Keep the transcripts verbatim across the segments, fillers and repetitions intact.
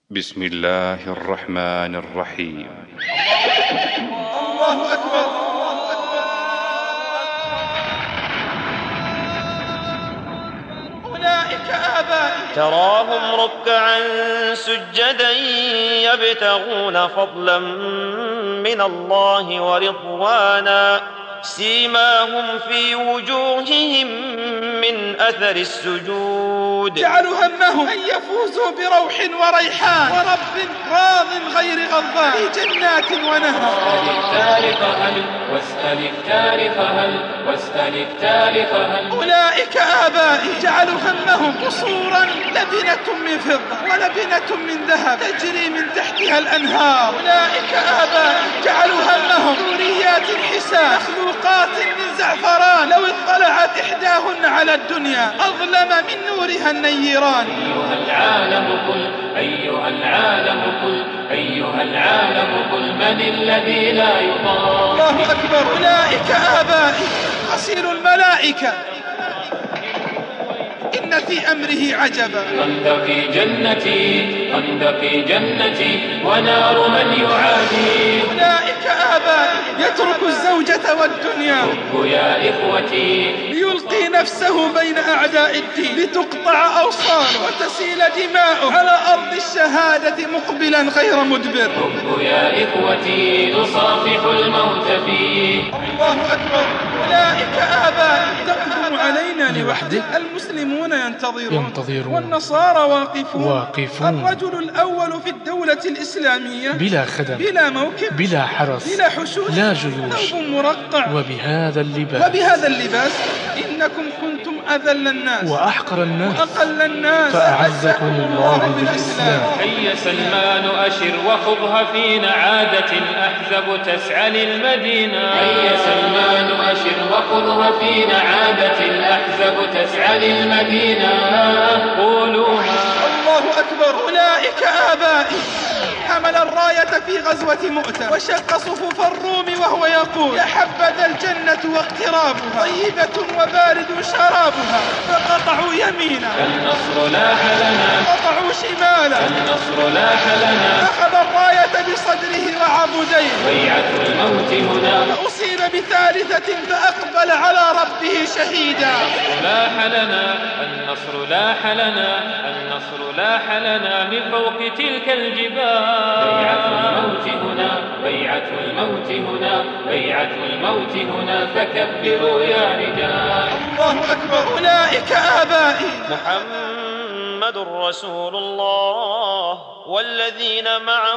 بسم الله الرحمن الرحيم. الله أكبر. أولئك آبائي تراهم ركعا سجدا يبتغون فضلا من الله ورضوانا سيماهم في وجوههم من أثر السجود جعلوا همهم أن يفوزوا بروح وريحان ورب راض غير غضبان في جنات ونهر. واسأل التاريخ هل واسأل التاريخ هل واسأل التاريخ هل أولئك آبائي جعلوا همهم قصورا لبنة من فضة ولبنة من ذهب تجري من تحتها الأنهار. أولئك آبائي جعلوا همهم ذريات حسان مخلوقات من زعفران لو اطلعت إحداهن على الدنيا أظلم من نورها النيران. أيها العالم قل أيها العالم قل أيها العالم قل من الذي لا يضام. الله أكبر. أولئك آبائي غسيل الملائكة إن في أمره عجبا. خندقي جنتي خندقي جنتي ونار من يعادي. أولئك آبائي يترك الزوجة والدنيا حب يا إخوتي ليلقي نفسه بين أعداء الدين لتقطع أوصاله وتسيل دماؤه على أرض الشهادة مقبلا غير مدبر. حب يا إخوتي نصافح الموت فيه. الله أكبر. أولئك آبائي تقدم علينا لوحدك. المسلمون ينتظرون, ينتظرون والنصارى واقفون. واقفون الرجل الأول في الدولة الإسلامية بلا خدم بلا موكب بلا حرس بلا حشود لا جيوش ثوب مرقع وبهذا اللباس وبهذا اللباس إنكم كنتم أذل الناس وأحقر الناس وأقل الناس فأعزكم الله بالإسلام. هيا سلمان أشر وخضها فينا عادة الأحزاب تسعى للمدينة. هيا سلمان أشر وخضها فينا عادة الأحزاب تسعى للمدينة. قولوها. الله أكبر. أولئك آبائي حمل الراية في غزوة مؤتة وشق صفوف الروم وهو يقول يا حبذا الجنة واقترابها طيبة وبارد شرابها. فقطعوا يمينا النصر لاح لنا قطعوا شمالا النصر لاح لنا. أخذ الراية بصدره وعضديه بيعة الموت هنا فأصيب بثالثة فأقبل على ربه شهيدا. لاح لنا النصر لاح لنا النصر لاح لنا من فوق تلك الجبال. بيعة الموت هنا بيعة الموت هنا بيعة الموت هنا فكبروا يا رجال. الله أكبر. أولئك آبائي محمد رسول الله والذين معه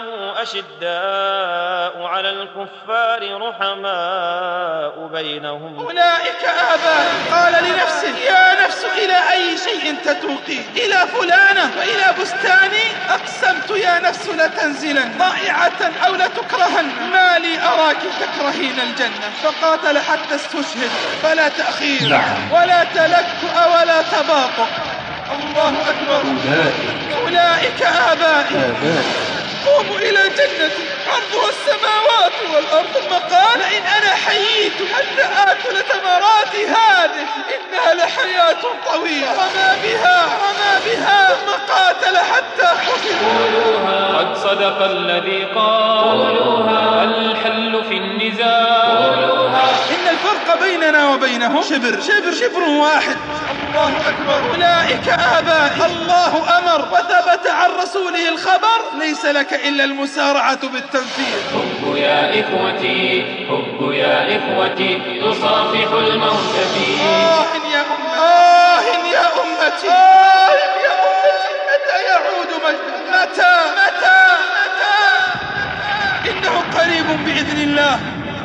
أشداء على الكفار رحماء بينهم. أولئك آبائي قال لنفسه يا نفس إلى أي شيء تتوقين؟ إلى فلانة وإلى بستاني؟ أقسمت يا نفس لتنزلن ضائعة أو لتكرهن ما لي أراك تكرهين الجنة. فقاتل حتى استشهد فلا تأخير ولا تلكؤ ولا تباطؤ. الله أكبر. أولئك آبائي قوموا إلى جنة عرضها السماوات والأرض ثم قال إن أنا حييت حتى آكل ثمرات هذه إنها لحياة طويلة. وما بها وما بها ثم قاتل حتى قتل. قولوها قد صدق الذي قال. قولوها الحل في النزاع. قولوها إن الفرق بيننا وبينهم شبر شبر شبر واحد. الله أكبر. أولئك آبائي الله أمر وثبت عن رسوله الخبر ليس لك إلا المسارعة بالتنفيذ. حب يا إخوتي حب يا إخوتي نصافح الموت فيه. آه يا أمتي آه يا أمتي آه يا أمتي متى يعود مجد متى متى متى إنه قريب بإذن الله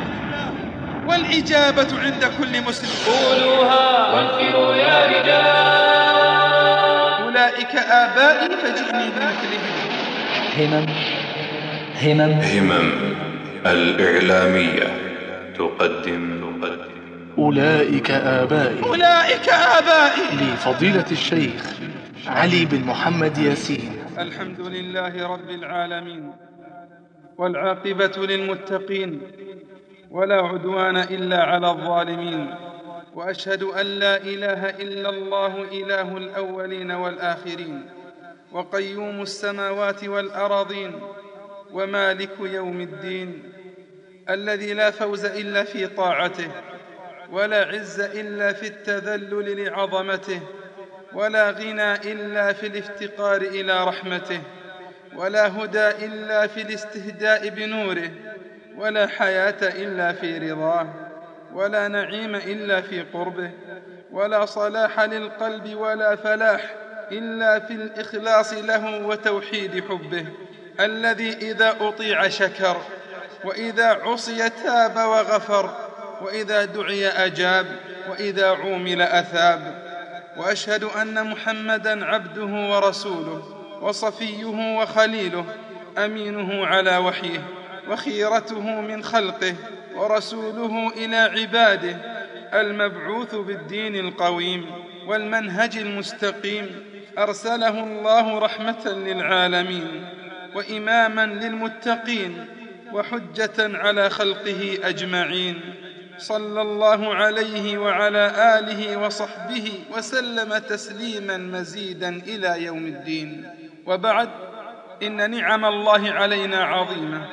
والإجابة عند كل مسلم. قولوها وانفروا يا رجال. أولئك آبائي فجئني بمثلهم. همم همم همم الإعلامية تقدم تقدم أولئك آبائي أولئك آبائي لفضيلة الشيخ علي بن محمد ياسين. الحمد لله رب العالمين والعاقبة للمتقين ولا عدوان إلا على الظالمين. وأشهد أن لا إله إلا الله إله الأولين والآخرين وقيوم السماوات والأراضين ومالك يوم الدين، الذي لا فوز إلا في طاعته، ولا عز إلا في التذلل لعظمته، ولا غنى إلا في الافتقار إلى رحمته، ولا هدى إلا في الاستهداء بنوره، ولا حياة إلا في رضاه، ولا نعيم إلا في قربه، ولا صلاح للقلب ولا فلاح إلا في الإخلاص له وتوحيد حبه، الذي إذا أطيع شكر، وإذا عصي تاب وغفر، وإذا دعي أجاب، وإذا عومل أثاب. وأشهد أن محمدًا عبده ورسوله، وصفيه وخليله، أمينه على وحيه، وخيرته من خلقه، ورسوله إلى عباده، المبعوث بالدين القويم والمنهج المستقيم، أرسله الله رحمة للعالمين وإمامًا للمتقين وحجة على خلقه أجمعين، صلى الله عليه وعلى آله وصحبه وسلم تسليماً مزيداً إلى يوم الدين. وبعد، إن نعم الله علينا عظيمة،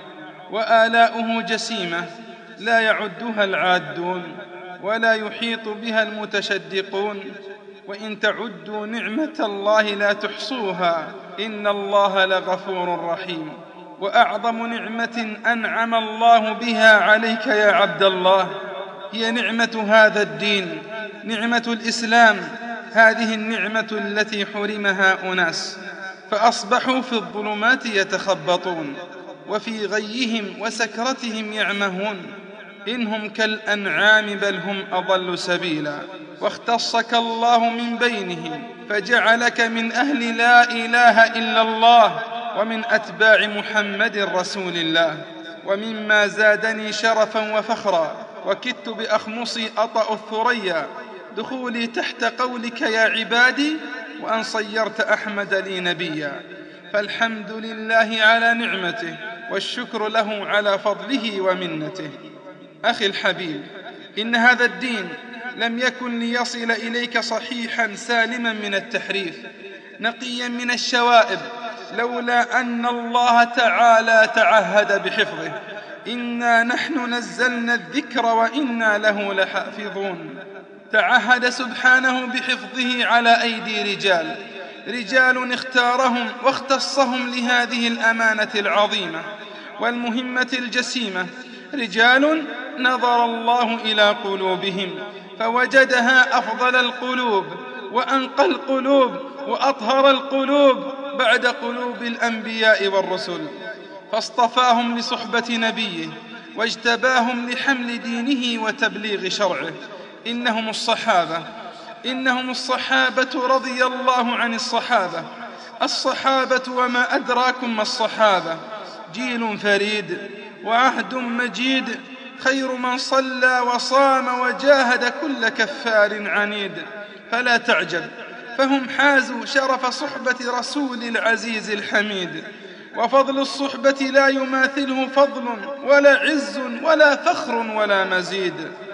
وآلاؤه جسيمة لا يعدها العادون ولا يحيط بها المتشدقون، وإن تعدوا نعمة الله لا تحصوها، إن الله لغفور رحيم. وأعظم نعمة أنعم الله بها عليك يا عبد الله هي نعمة هذا الدين، نعمة الإسلام. هذه النعمة التي حرمها أناس فأصبحوا في الظلمات يتخبطون، وفي غيهم وسكرتهم يعمهون، إنهم كالأنعام بل هم أضل سبيلا. واختصك الله من بينهم فجعلك من أهل لا إله إلا الله، ومن أتباع محمد رسول الله. ومما زادني شرفا وفخرا وكدت بأخمصي أطأ الثريا دخولي تحت قولك يا عبادي، وأن صيرت أحمد لي نبيا. فالحمد لله على نعمته، والشكر له على فضله ومنته. أخي الحبيب، إن هذا الدين لم يكن ليصل إليك صحيحا سالما من التحريف، نقيا من الشوائب، لولا أن الله تعالى تعهد بحفظه. إنا نحن نزلنا الذكر وإنا له لحافظون. تعهد سبحانه بحفظه على أيدي رجال رجال اختارهم واختصهم لهذه الأمانة العظيمة والمهمة الجسيمة، رجال نظر الله إلى قلوبهم فوجدها أفضل القلوب وأنقى القلوب وأطهر القلوب بعد قلوب الأنبياء والرسل، فاصطفاهم لصحبة نبيه واجتباهم لحمل دينه وتبليغ شرعه. إنهم الصحابة إنهم الصحابة رضي الله عن الصحابة. الصحابة وما أدراكم ما الصحابة، جيل فريد وعهد مجيد، خير من صلى وصام وجاهد كل كفار عنيد. فلا تعجب، فهم حازوا شرف صحبة رسول العزيز الحميد، وفضل الصحبة لا يماثله فضل ولا عز ولا فخر ولا مزيد.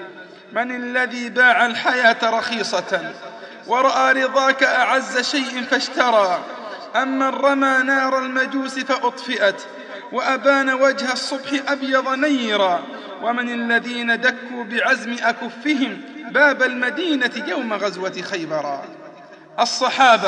من الذي باع الحياة رخيصة ورأى رضاك أعز شيء فاشترى؟ أمن رمى نار المجوس فأطفئت وأبان وجه الصبح أبيض نيرا؟ ومن الذين دكوا بعزم أكفهم باب المدينة يوم غزوة خيبرا؟ الصحابة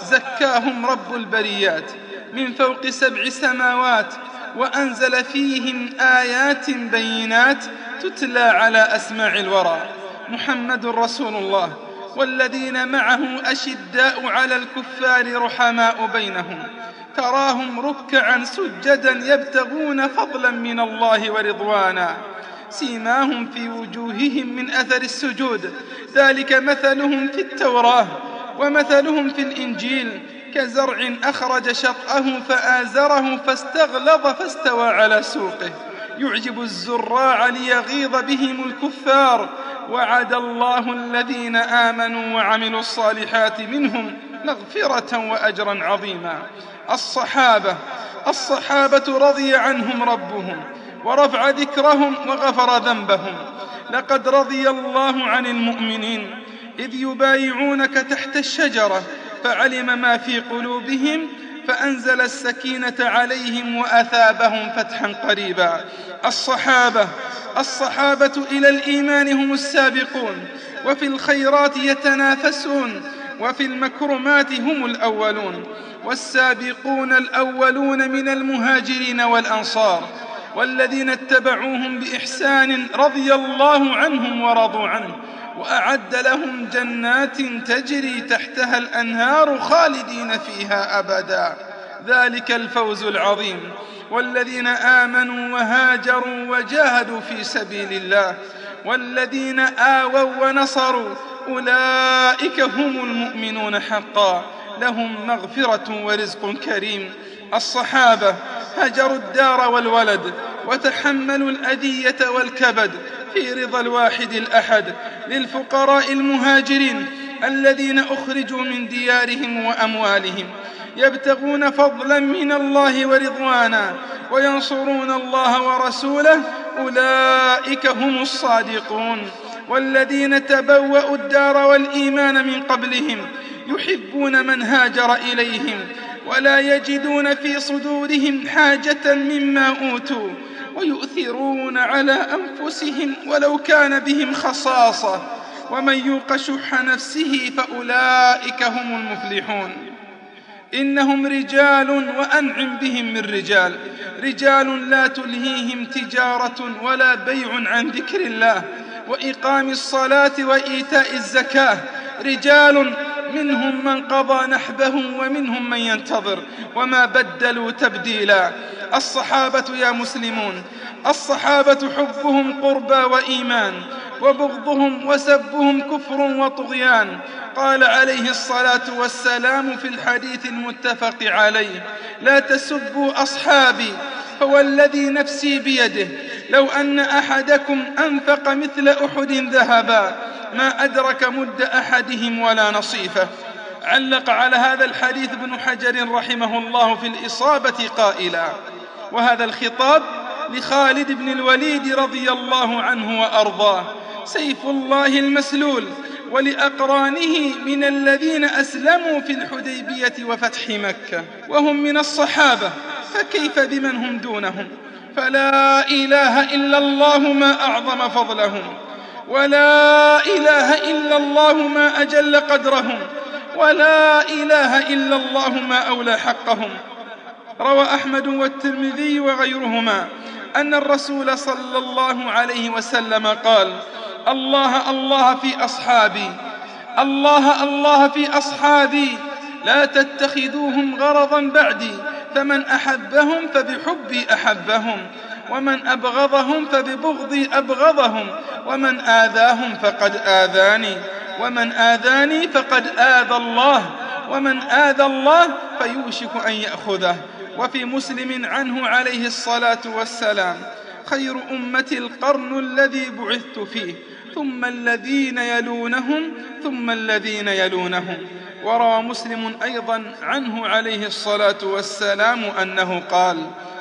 زكاهم رب البريات من فوق سبع سماوات، وأنزل فيهم آيات بينات تتلى على أسماع الورى. محمد رسول الله والذين معه أشداء على الكفار رحماء بينهم، تراهم ركعا سجدا يبتغون فضلا من الله ورضوانا، سيماهم في وجوههم من أثر السجود، ذلك مثلهم في التوراة ومثلهم في الإنجيل، كزرع أخرج شطأه فآزره فاستغلظ فاستوى على سوقه، يعجب الزراع ليغيظ بهم الكفار. وعد الله الذين آمنوا وعملوا الصالحات منهم مغفرة وأجرا عظيما. الصحابة الصحابة رضي عنهم ربهم ورفع ذكرهم وغفر ذنبهم. لقد رضي الله عن المؤمنين إذ يبايعونك تحت الشجرة فعلم ما في قلوبهم فأنزل السكينة عليهم وأثابهم فتحا قريبا. الصحابة الصحابة إلى الإيمان هم السابقون، وفي الخيرات يتنافسون، وفي المكرمات هم الأولون. والسابقون الأولون من المهاجرين والأنصار والذين اتبعوهم بإحسان رضي الله عنهم ورضوا عنه، وأعد لهم جنات تجري تحتها الأنهار خالدين فيها أبدا، ذلك الفوز العظيم. والذين آمنوا وهاجروا وجاهدوا في سبيل الله والذين آووا ونصروا أولئك هم المؤمنون حقا، لهم مغفرة ورزق كريم. الصحابة هجروا الدار والولد وتحملوا الأذية والكبد في رضا الواحد الأحد للفقراء المهاجرين الذين أخرجوا من ديارهم وأموالهم يبتغون فضلا من الله ورضوانا وينصرون الله ورسوله، أولئك هم الصادقون. والذين تبوأوا الدار والإيمان من قبلهم يحبون من هاجر إليهم ولا يجدون في صدورهم حاجة مما أوتوا ويؤثرون على أنفسهم ولو كان بهم خصاصة، ومن يوق شح نفسه فأولئك هم المفلحون. إنهم رجال وأنعم بهم من رجال، رجال لا تلهيهم تجارة ولا بيع عن ذكر الله وإقام الصلاة وإيتاء الزكاة، رجال منهم من قضى نحبه ومنهم من ينتظر وما بدلوا تبديلا. الصحابة يا مسلمون، الصحابة حبهم قربى وإيمان، وبغضهم وسبهم كفر وطغيان. قال عليه الصلاة والسلام في الحديث المتفق عليه: لا تسبوا أصحابي فوالذي نفسي بيده لو أن أحدكم أنفق مثل أحد ذهبا ما أدرك مد أحدهم ولا نصيفه. علق على هذا الحديث ابن حجر رحمه الله في الإصابة قائلا: وهذا الخطاب لخالد بن الوليد رضي الله عنه وأرضاه سيف الله المسلول، ولأقرانه من الذين أسلموا في الحديبية وفتح مكة وهم من الصحابة، فكيف بمن هم دونهم؟ فلا إله إلا الله ما أعظم فضلهم، ولا إله إلا الله ما أجل قدرهم، ولا إله إلا الله ما أولى حقهم. روى أحمد والترمذي وغيرهما أن الرسول صلى الله عليه وسلم قال: الله الله في أصحابي، الله الله في أصحابي، لا تتخذوهم غرضا بعدي، فمن أحبهم فبحبي أحبهم، ومن أبغضهم فببغضي أبغضهم، ومن آذاهم فقد آذاني، ومن آذاني فقد آذى الله، ومن آذى الله فيوشك أن يأخذه. وفي مسلم عنه عليه الصلاة والسلام: خير أمتي القرن الذي بعثت فيه، ثم الذين يلونهم، ثم الذين يلونهم. وروى مسلم أيضا عنه عليه الصلاة والسلام أنه قال: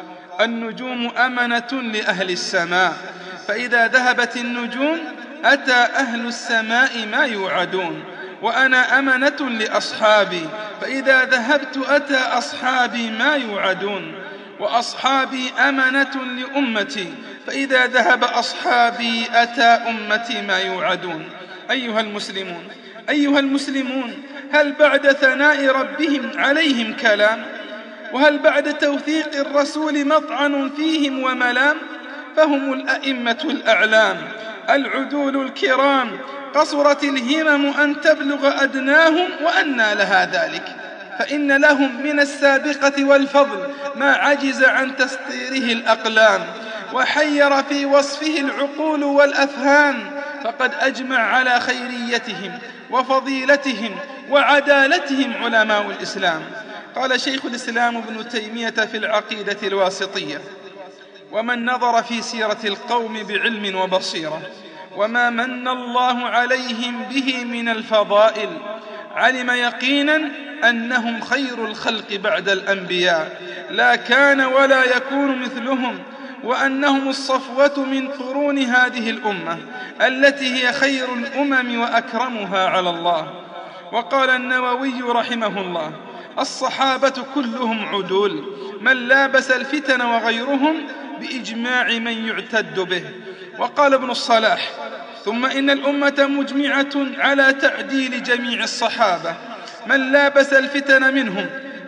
النجوم أمنة لأهل السماء، فإذا ذهبت النجوم أتى أهل السماء ما يوعدون، وأنا أمنة لأصحابي، فإذا ذهبت أتى أصحابي ما يوعدون، وأصحابي أمنة لأمتي، فإذا ذهب أصحابي أتى أمتي ما يوعدون. أيها المسلمون أيها المسلمون هل بعد ثناء ربهم عليهم كلام؟ وهل بعد توثيق الرسول مطعن فيهم وملام؟ فهم الأئمة الأعلام العدول الكرام، قصرت الهمم أن تبلغ أدناهم وأنى لها ذلك، فإن لهم من السابقة والفضل ما عجز عن تسطيره الأقلام، وحير في وصفه العقول والأفهام، فقد أجمع على خيريتهم وفضيلتهم وعدالتهم علماء الإسلام. قال شيخ الإسلام ابن تيمية في العقيدة الواسطية: ومن نظر في سيرة القوم بعلم وبصيرة وما من الله عليهم به من الفضائل علم يقينا أنهم خير الخلق بعد الأنبياء، لا كان ولا يكون مثلهم، وأنهم الصفوة من قرون هذه الأمة التي هي خير الأمم وأكرمها على الله. وقال النووي رحمه الله: الصحابة كلهم عدول، من لابس الفتن وغيرهم بإجماع من يعتد به. وقال ابن الصلاح: ثم إن الأمة مجمعة على تعديل جميع الصحابة، من لابس الفتن منهم،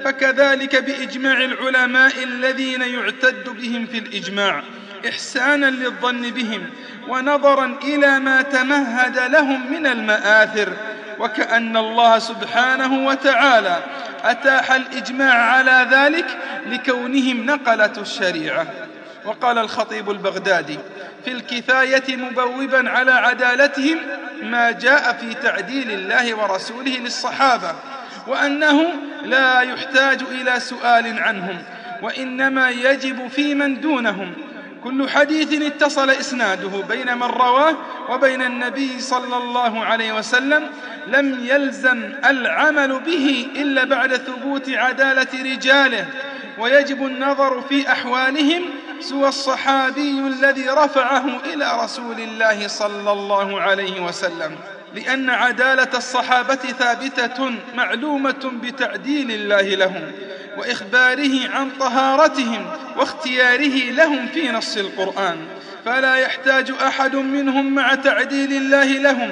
فكذلك بإجماع العلماء الذين يعتد بهم في الإجماع، إحسانا للظن بهم ونظرا إلى ما تمهد لهم من المآثر، وكأن الله سبحانه وتعالى أتاح الإجماع على ذلك لكونهم نقلة الشريعة. وقال الخطيب البغدادي في الكفاية مبوبا على عدالتهم ما جاء في تعديل الله ورسوله للصحابة، وأنه لا يحتاج إلى سؤال عنهم، وإنما يجب في من دونهم. كل حديث اتصل إسناده بين من رواه وبين النبي صلى الله عليه وسلم لم يلزم العمل به إلا بعد ثبوت عدالة رجاله، ويجب النظر في أحوالهم سوى الصحابي الذي رفعه إلى رسول الله صلى الله عليه وسلم، لأن عدالة الصحابة ثابتة معلومة بتعديل الله لهم وإخباره عن طهارتهم واختياره لهم في نص القرآن، فلا يحتاج أحد منهم مع تعديل الله لهم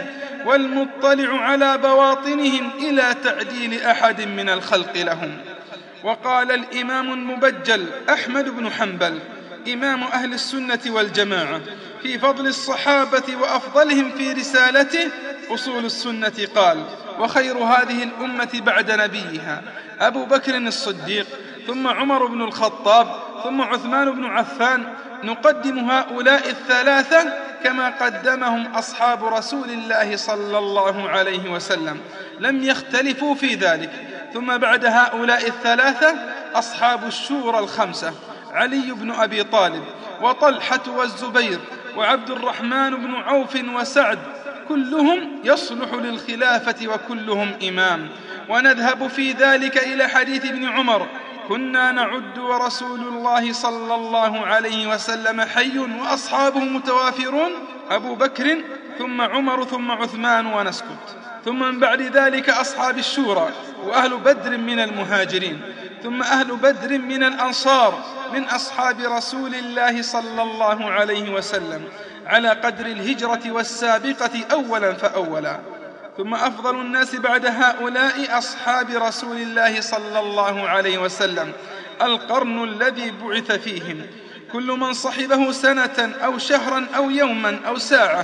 والمطلع على بواطنهم إلى تعديل أحد من الخلق لهم. وقال الإمام المبجل أحمد بن حنبل إمام أهل السنة والجماعة في فضل الصحابة وأفضلهم في رسالته أصول السنة قال: وخير هذه الأمة بعد نبيها أبو بكر الصديق، ثم عمر بن الخطاب، ثم عثمان بن عفان. نقدم هؤلاء الثلاثة كما قدمهم أصحاب رسول الله صلى الله عليه وسلم، لم يختلفوا في ذلك. ثم بعد هؤلاء الثلاثة أصحاب الشورى الخمسة: علي بن أبي طالب، وطلحة والزبير، وعبد الرحمن بن عوف، وسعد، كلهم يصلح للخلافة وكلهم إمام. ونذهب في ذلك إلى حديث ابن عمر: كنا نعد ورسول الله صلى الله عليه وسلم حي وأصحابه متوافرون، أبو بكر ثم عمر ثم عثمان، ونسكت. ثم من بعد ذلك أصحاب الشورى، وأهل بدر من المهاجرين، ثم أهل بدر من الأنصار من أصحاب رسول الله صلى الله عليه وسلم على قدر الهجرة والسابقة أولا فأولا. ثم أفضل الناس بعد هؤلاء أصحاب رسول الله صلى الله عليه وسلم القرن الذي بعث فيهم، كل من صحبه سنة أو شهرا أو يوما أو ساعة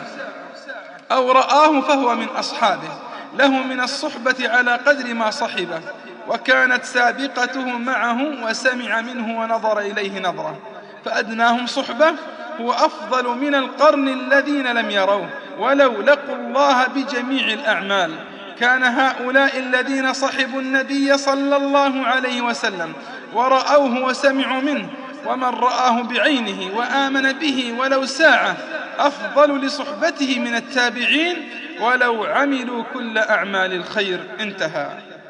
أو رآه فهو من أصحابه، له من الصحبة على قدر ما صحبه، وكانت سابقته معه وسمع منه ونظر إليه نظرة، فأدناهم صحبة هو أفضل من القرن الذين لم يروه ولو لقوا الله بجميع الأعمال. كان هؤلاء الذين صحبوا النبي صلى الله عليه وسلم ورأوه وسمعوا منه، ومن رآه بعينه وآمن به ولو ساعة أفضل لصحبته من التابعين ولو عملوا كل أعمال الخير. انتهى.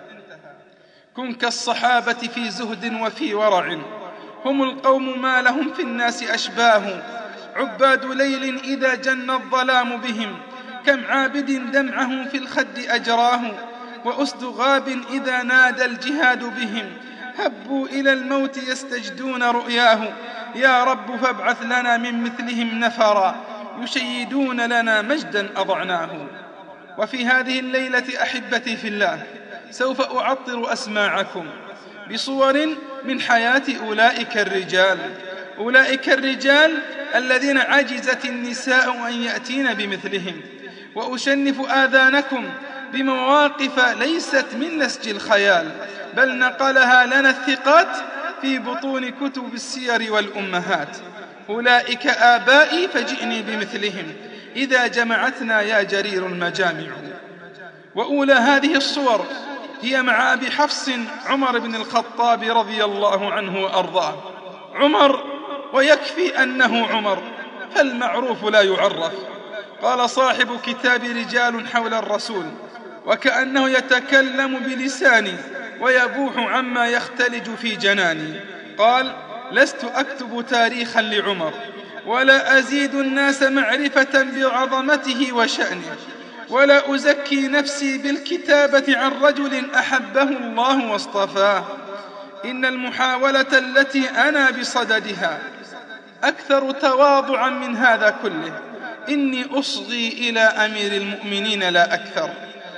كن كالصحابة في زهد وفي ورع، هم القوم ما لهم في الناس أشباه، عباد ليل إذا جن الظلام بهم، كم عابد دمعه في الخد أجراه، وأسد غاب إذا نادى الجهاد بهم، هبوا إلى الموت يستجدون رؤياه، يا رب فابعث لنا من مثلهم نفرا، يشيدون لنا مجدا أضعناه. وفي هذه الليلة أحبتي في الله سوف أعطر أسماعكم بصور من حياة أولئك الرجال، أولئك الرجال الذين عجزت النساء أن يأتين بمثلهم، وأشنف آذانكم بمواقف ليست من نسج الخيال، بل نقلها لنا الثقات في بطون كتب السير والأمهات. أولئك آبائي فجئني بمثلهم، إذا جمعتنا يا جرير المجامع. وأولى هذه الصور هي مع أبي حفص عمر بن الخطاب رضي الله عنه وأرضاه. عمر ويكفي أنه عمر، فالمعروف لا يعرف. قال صاحب كتاب رجال حول الرسول: وكأنه يتكلم بلساني ويبوح عما يختلج في جناني. قال: لست أكتب تاريخا لعمر ولا أزيد الناس معرفة بعظمته وشأنه، ولا أزكي نفسي بالكتابة عن رجل أحبه الله واصطفاه. إن المحاولة التي أنا بصددها أكثر تواضعا من هذا كله. إني أصغي إلى أمير المؤمنين لا أكثر،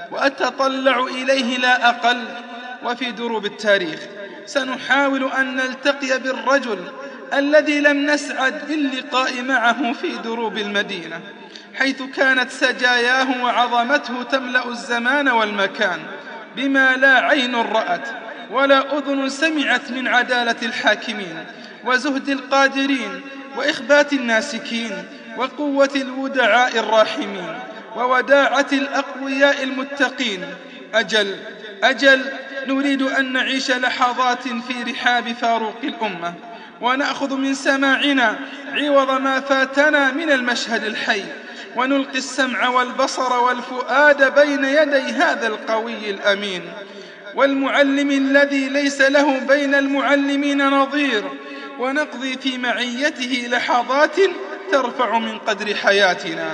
وأتطلع إليه لا أقل. وفي دروب التاريخ سنحاول أن نلتقي بالرجل الذي لم نسعد باللقاء معه في دروب المدينة، حيث كانت سجاياه وعظمته تملأ الزمان والمكان بما لا عين رأت ولا أذن سمعت من عدالة الحاكمين وزهد القادرين وإخبات الناسكين وقوة الودعاء الراحمين ووداعة الأقوياء المتقين. أجل أجل نريد أن نعيش لحظات في رحاب فاروق الأمة، ونأخذ من سماعنا عوض ما فاتنا من المشهد الحي، ونلقي السمع والبصر والفؤاد بين يدي هذا القوي الأمين والمعلم الذي ليس له بين المعلمين نظير، ونقضي في معيته لحظات ترفع من قدر حياتنا.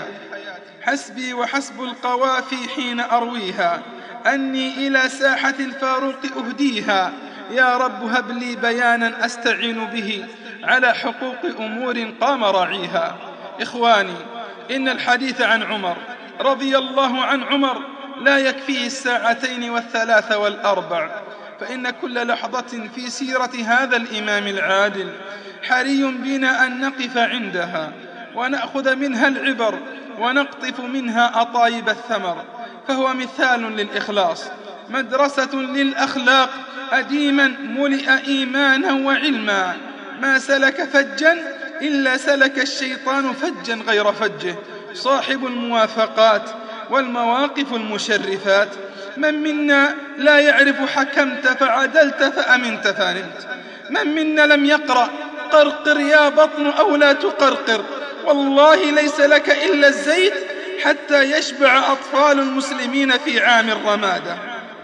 حسبي وحسب القوافي حين أرويها أني إلى ساحة الفاروق أهديها. يا رب هب لي بيانا أستعين به على حقوق أمور قام راعيها. إخواني، إن الحديث عن عمر رضي الله عن عمر لا يكفيه الساعتين والثلاث والأربع، فإن كل لحظة في سيرة هذا الإمام العادل حري بنا أن نقف عندها ونأخذ منها العبر ونقطف منها أطايب الثمر. فهو مثال للإخلاص، مدرسة للأخلاق، أديما ملئ إيمانا وعلما. ما سلك فجا إلا سلك الشيطان فجا غير فجه. صاحب الموافقات والمواقف المشرفات. من منا لا يعرف حكمت فعدلت فأمنت فنمت؟ من منا لم يقرأ قرقر يا بطن أو لا تقرقر؟ والله ليس لك إلا الزيت حتى يشبع أطفال المسلمين في عام الرمادة.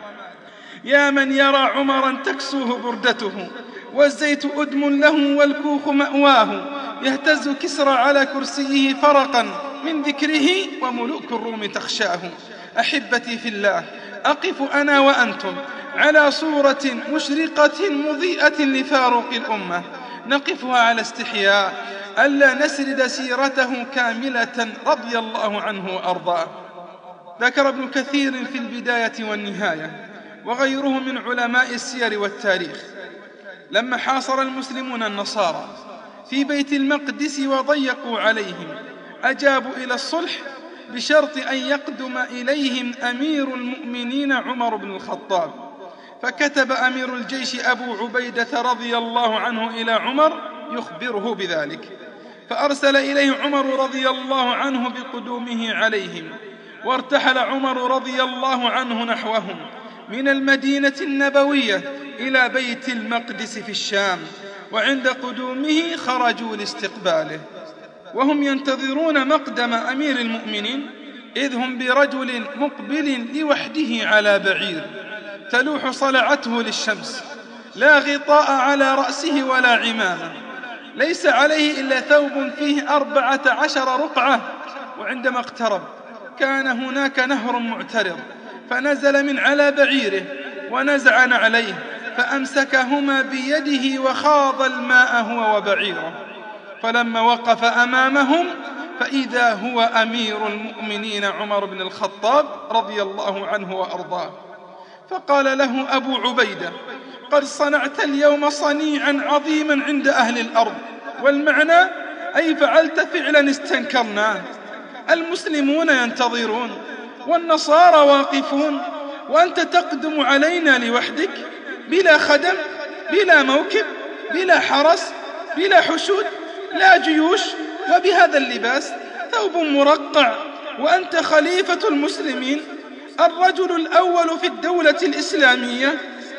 يا من يرى عمرا تكسوه بردته والزيت أدم له والكوخ مأواه، يهتز كسرى على كرسيه فرقا من ذكره وملوك الروم تخشاه. أحبتي في الله، أقف أنا وأنتم على صورة مشرقة مضيئة لفاروق الأمة، نقفها على استحياء ألا نسرد سيرته كاملة رضي الله عنه وأرضاه. ذكر ابن كثير في البداية والنهاية وغيره من علماء السير والتاريخ لما حاصر المسلمون النصارى في بيت المقدس وضيقوا عليهم، أجابوا إلى الصلح بشرط أن يقدم إليهم أمير المؤمنين عمر بن الخطاب. فكتب أمير الجيش أبو عبيدة رضي الله عنه إلى عمر يخبره بذلك، فأرسل إليه عمر رضي الله عنه بقدومه عليهم، وارتحل عمر رضي الله عنه نحوهم من المدينة النبوية إلى بيت المقدس في الشام، وعند قدومه خرجوا لاستقباله وهم ينتظرون مقدم أمير المؤمنين، إذ هم برجل مقبل لوحده على بعير تلوح صلعته للشمس، لا غطاء على رأسه ولا عمامة، ليس عليه إلا ثوب فيه أربعة عشر رقعة. وعندما اقترب كان هناك نهر معترض، فنزل من على بعيره ونزع نعليه فأمسكهما بيده وخاض الماء هو وبعيره. فلما وقف أمامهم فإذا هو أمير المؤمنين عمر بن الخطاب رضي الله عنه وأرضاه. فقال له أبو عبيدة: قد صنعت اليوم صنيعا عظيما عند أهل الأرض. والمعنى أي فعلت فعلا استنكرناه. المسلمون ينتظرون والنصارى واقفون، وأنت تقدم علينا لوحدك بلا خدم، بلا موكب، بلا حرس، بلا حشود، لا جيوش، وبهذا اللباس، ثوب مرقع، وأنت خليفة المسلمين، الرجل الأول في الدولة الإسلامية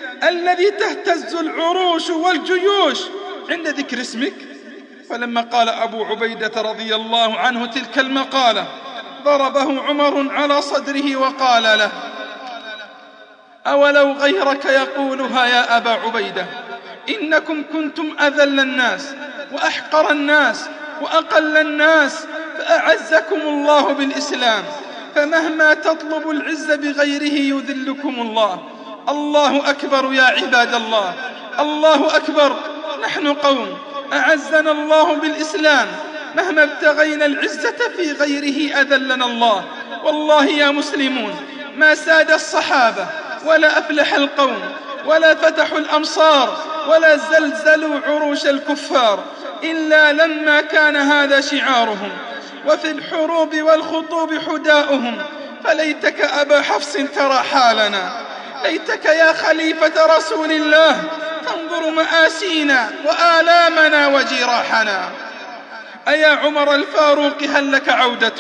الذي تهتز العروش والجيوش عند ذكر اسمك. فلما قال أبو عبيدة رضي الله عنه تلك المقالة ضربه عمر على صدره وقال له: أولو غيرك يقولها يا أبا عبيدة؟ إنكم كنتم أذل الناس وأحقر الناس وأقل الناس، فأعزكم الله بالإسلام فمهما تطلب العز بغيره يذلكم الله. الله أكبر يا عباد الله، الله أكبر. نحن قوم أعزنا الله بالإسلام، مهما ابتغينا العزة في غيره أذلنا الله. والله يا مسلمون ما ساد الصحابة ولا أفلح القوم ولا فتحوا الأمصار ولا زلزلوا عروش الكفار إلا لما كان هذا شعارهم، وفي الحروب والخطوب حداؤهم. فليتك أبا حفص ترى حالنا، ليتك يا خليفة رسول الله تنظر مآسينا وآلامنا وجراحنا. أيا عمر الفاروق هل لك عودة؟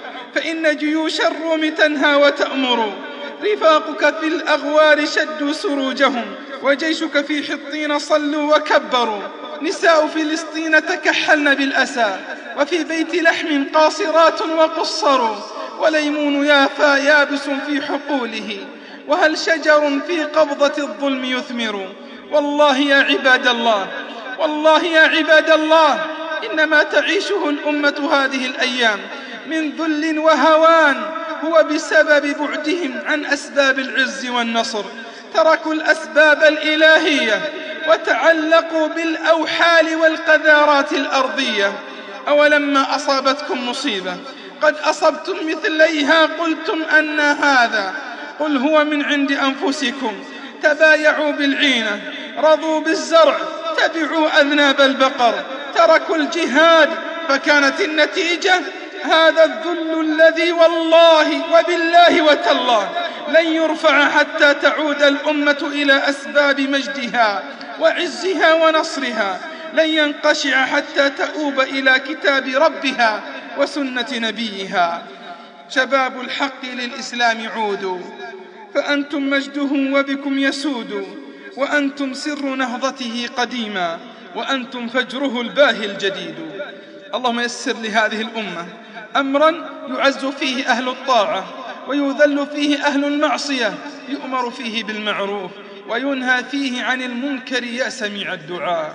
فإن جيوش الروم تنهى وتأمر. رفاقك في الأغوار شدوا سروجهم، وجيشك في حطين صلوا وكبروا. نساء فلسطين تكحلن بالأسى، وفي بيت لحم قاصرات وقصروا. وليمون يافا يابس في حقوله، وهل شجر في قبضة الظلم يثمر. والله يا عباد الله، والله يا عباد الله، إنما تعيشه الأمة هذه الأيام من ذل وهوان هو بسبب بعدهم عن أسباب العز والنصر. تركوا الأسباب الإلهية وتعلقوا بالأوحال والقذارات الأرضية. أولما أصابتكم مصيبة قد أصبتم مثليها قلتم أن هذا، قل هو من عند أنفسكم. تبايعوا بالعينة رضوا بالزرع تبعوا أذناب البقر. تركوا الجهاد فكانت النتيجة هذا الذل الذي والله وبالله وتالله لن يرفع حتى تعود الأمة إلى أسباب مجدها وعزها ونصرها. لن ينقشع حتى تؤوب إلى كتاب ربها وسنة نبيها. شباب الحق للإسلام عودوا، فأنتم مجده وبكم يسود. وأنتم سر نهضته قديما، وأنتم فجره الباهي الجديد. اللهم يسر لهذه الأمة أمرا يعز فيه أهل الطاعة ويذل فيه أهل المعصية، يؤمر فيه بالمعروف وينهى فيه عن المنكر يا سميع الدعاء.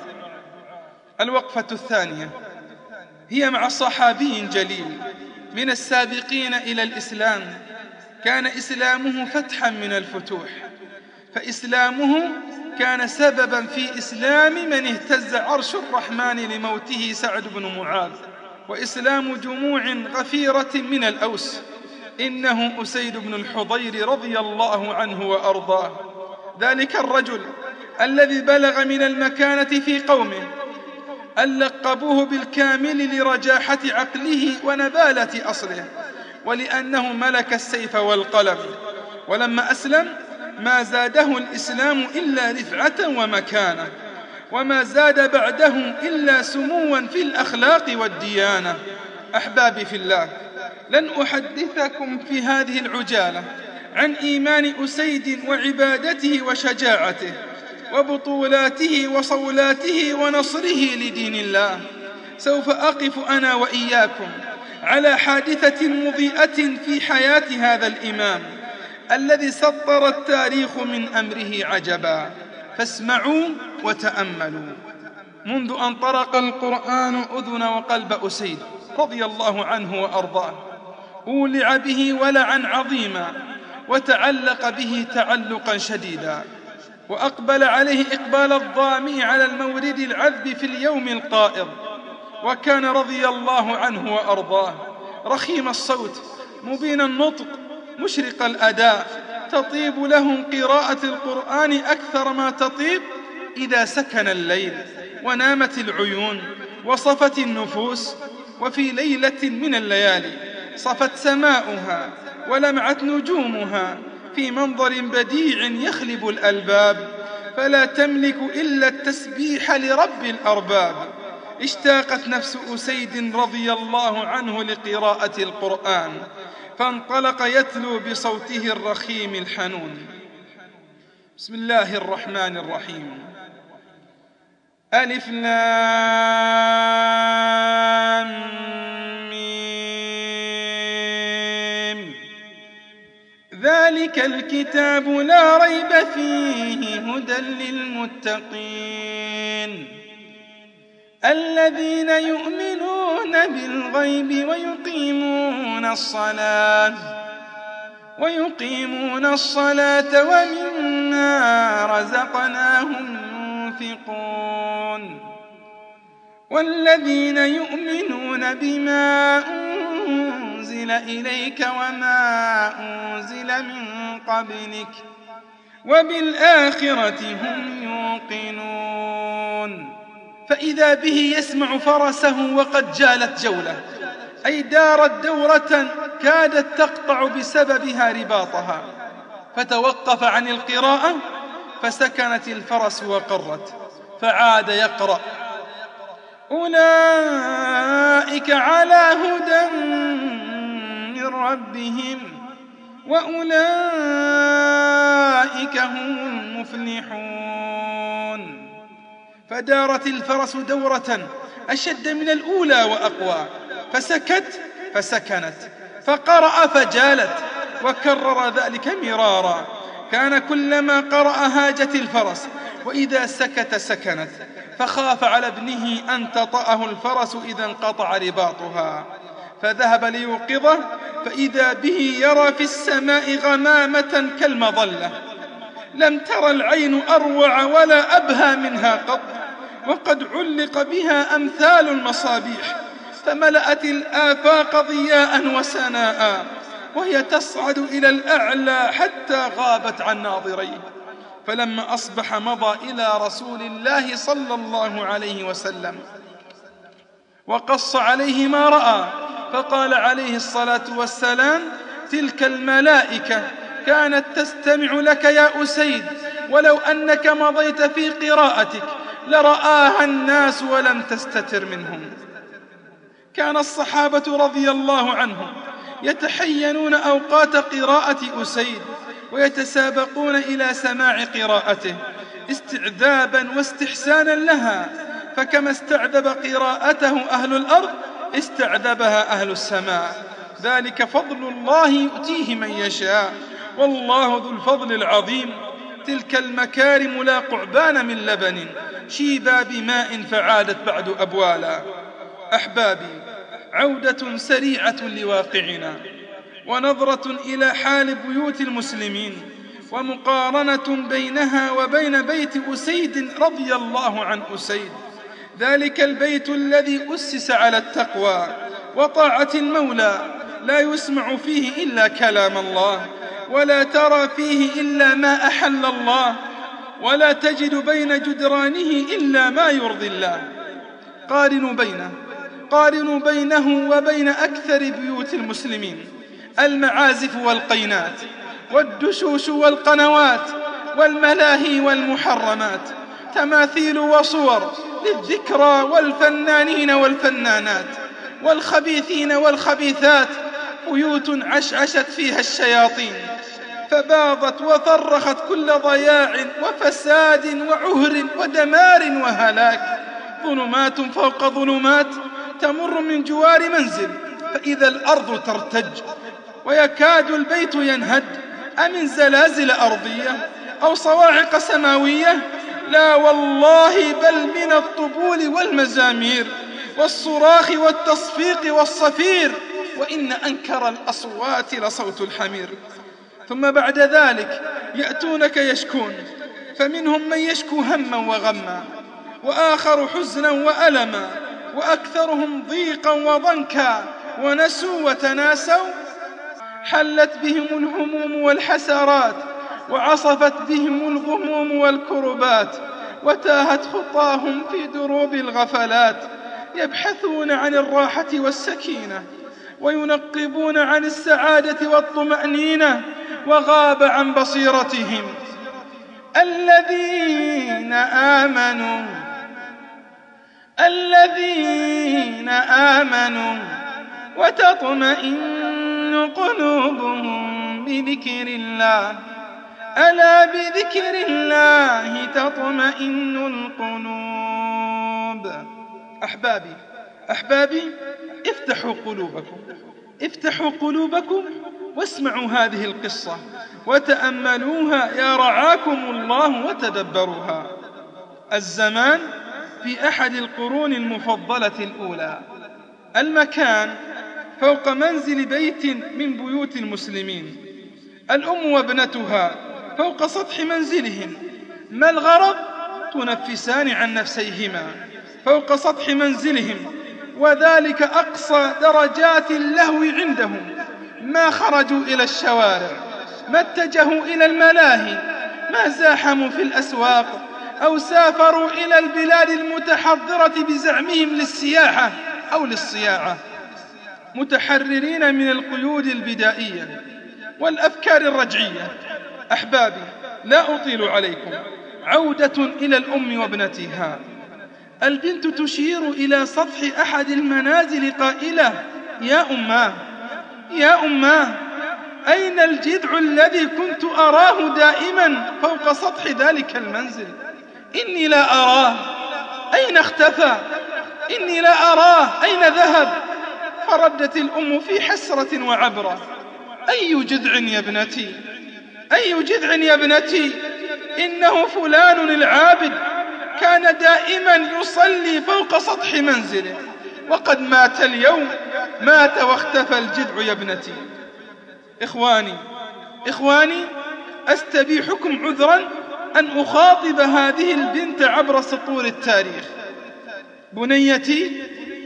الوقفة الثانية هي مع صحابي جليل من السابقين إلى الإسلام، كان إسلامه فتحا من الفتوح، فإسلامه كان سببا في إسلام من اهتز عرش الرحمن لموته سعد بن معاذ، وإسلام جموع غفيرة من الأوس، إنه أسيد بن الحضير رضي الله عنه وأرضاه. ذلك الرجل الذي بلغ من المكانة في قومه أن لقبوه بالكامل لرجاحة عقله ونبالة أصله، ولأنه ملك السيف والقلم. ولما أسلم ما زاده الإسلام إلا رفعة ومكانة، وما زاد بعده إلا سموا في الأخلاق والديانة. أحبابي في الله، لن أحدثكم في هذه العجالة عن إيمان أسيد وعبادته وشجاعته وبطولاته وصولاته ونصره لدين الله. سوف أقف أنا وإياكم على حادثة مضيئة في حياة هذا الإمام الذي سطر التاريخ من أمره عجبا، فاسمعوا وتأملوا. منذ أن طرق القرآن أذن وقلب أسيد رضي الله عنه وأرضاه، أولع به ولعا عظيما، وتعلق به تعلقا شديدا، وأقبل عليه إقبال الظامئ على المورد العذب في اليوم القائض. وكان رضي الله عنه وأرضاه رخيم الصوت مبين النطق مشرق الأداء، تطيب له قراءة القرآن أكثر ما تطيب إذا سكن الليل ونامت العيون وصفت النفوس. وفي ليلة من الليالي صفت سماؤها ولمعت نجومها في منظر بديع يخلب الألباب، فلا تملك إلا التسبيح لرب الأرباب. اشتاقت نفس أسيد رضي الله عنه لقراءة القرآن، فانطلق يتلو بصوته الرخيم الحنون. بسم الله الرحمن الرحيم. ألف لام ميم. ذلك الكتاب لا ريب فيه هدى للمتقين الذين يؤمنون بالغيب ويقيمون الصلاة ويقيمون الصلاة ومما رزقناهم ينفقون والذين يؤمنون بما أنزل إليك وما أنزل من قبلك وبالآخرة هم يوقنون. فإذا به يسمع فرسه وقد جالت جولة، أي دارت دورة كادت تقطع بسببها رباطها، فتوقف عن القراءة فسكنت الفرس وقرت، فعاد يقرأ: أولئك على هدى من ربهم وأولئك هم المفلحون. فدارت الفرس دورة أشد من الأولى وأقوى، فسكت فسكنت، فقرأ فجالت، وكرر ذلك مرارا. كان كلما قرأ هاجت الفرس، وإذا سكت سكنت، فخاف على ابنه أن تطأه الفرس إذا انقطع رباطها، فذهب ليوقظه، فإذا به يرى في السماء غمامة كالمظلة لم تر العين أروع ولا أبهى منها قط، وقد علق بها أمثال المصابيح، فملأت الآفاق ضياء وسناء، وهي تصعد إلى الأعلى حتى غابت عن ناظريه. فلما أصبح مضى إلى رسول الله صلى الله عليه وسلم وقص عليه ما رأى، فقال عليه الصلاة والسلام: تلك الملائكة كانت تستمع لك يا أسيد، ولو أنك مضيت في قراءتك لرآها الناس ولم تستتر منهم. كان الصحابة رضي الله عنهم يتحينون أوقات قراءة أسيد ويتسابقون إلى سماع قراءته استعذابا واستحسانا لها، فكما استعذب قراءته أهل الأرض استعذبها أهل السماء. ذلك فضل الله يؤتيه من يشاء، والله ذو الفضل العظيم. تلك المكارم لا قعبان من لبن شيبا بماء فعادت بعد أبوالا. أحبابي، عودة سريعة لواقعنا، ونظرة إلى حال بيوت المسلمين، ومقارنة بينها وبين بيت أسيد رضي الله عن أسيد، ذلك البيت الذي أسس على التقوى وطاعة المولى، لا يسمع فيه إلا كلام الله، ولا ترى فيه إلا ما أحل الله، ولا تجد بين جدرانه إلا ما يرضي الله. قارنوا بينه قارنوا بينه وبين أكثر بيوت المسلمين المعازف والقينات والدشوش والقنوات والملاهي والمحرمات، تماثيل وصور للذكرى والفنانين والفنانات والخبيثين والخبيثات، بيوت عشعشت فيها الشياطين، فباضت وفرخت كل ضياع وفساد وعهر ودمار وهلاك، ظلمات فوق ظلمات تمر من جوار منزل، فإذا الأرض ترتج ويكاد البيت ينهد، أمن زلازل أرضية أو صواعق سماوية؟ لا والله، بل من الطبول والمزامير والصراخ والتصفيق والصفير، وإن أنكر الأصوات لصوت الحمير. ثم بعد ذلك يأتونك يشكون، فمنهم من يشكو هما وغما، وآخر حزنا وألما، وأكثرهم ضيقا وضنكا، ونسوا وتناسوا. حلت بهم الهموم والحسرات، وعصفت بهم الغموم والكربات، وتاهت خطاهم في دروب الغفلات، يبحثون عن الراحة والسكينة، وينقبون عن السعادة والطمأنينة، وغاب عن بصيرتهم الذين آمنوا الذين آمنوا وتطمئن قلوبهم بذكر الله، ألا بذكر الله تطمئن القلوب. أحبابي أحبابي افتحوا قلوبكم افتحوا قلوبكم واسمعوا هذه القصة وتأملوها يا رعاكم الله، وتدبروها. الزمان في أحد القرون المفضلة الأولى، المكان فوق منزل بيت من بيوت المسلمين، الأم وابنتها فوق سطح منزلهم، ما الغرض؟ تنفسان عن نفسيهما فوق سطح منزلهم، وذلك أقصى درجات اللهو عندهم. ما خرجوا إلى الشوارع، ما اتجهوا إلى الملاهي، ما زاحموا في الأسواق أو سافروا إلى البلاد المتحضرة بزعمهم للسياحة أو للصياعة، متحررين من القيود البدائية والأفكار الرجعية. أحبابي، لا أطيل عليكم، عودة إلى الأم وابنتها. البنت تشير إلى سطح أحد المنازل قائلة: يا أماه، يا أماه، أين الجذع الذي كنت أراه دائما فوق سطح ذلك المنزل؟ إني لا أراه، أين اختفى؟ إني لا أراه، أين ذهب؟ فردت الأم في حسرة وعبرة: أي جذع يا ابنتي؟ أي جذع يا ابنتي؟ إنه فلان العابد كان دائما يصلي فوق سطح منزله، وقد مات اليوم، مات واختفى الجذع يا ابنتي. إخواني إخواني أستبيحكم عذرا أن أخاطب هذه البنت عبر سطور التاريخ. بنيتي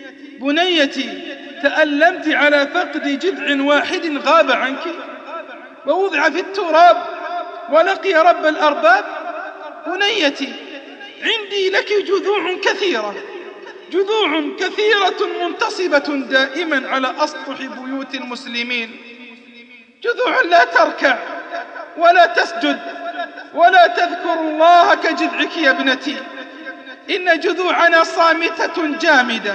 بنيتي تألمت على فقد جذع واحد غاب عنك ووضع في التراب ولقي رب الأرباب. بنيتي، عندي لك جذوع كثيرة، جذوع كثيرة منتصبة دائما على أسطح بيوت المسلمين، جذوع لا تركع ولا تسجد ولا تذكر الله كجذعك يا ابنتي. إن جذوعنا صامتة جامدة،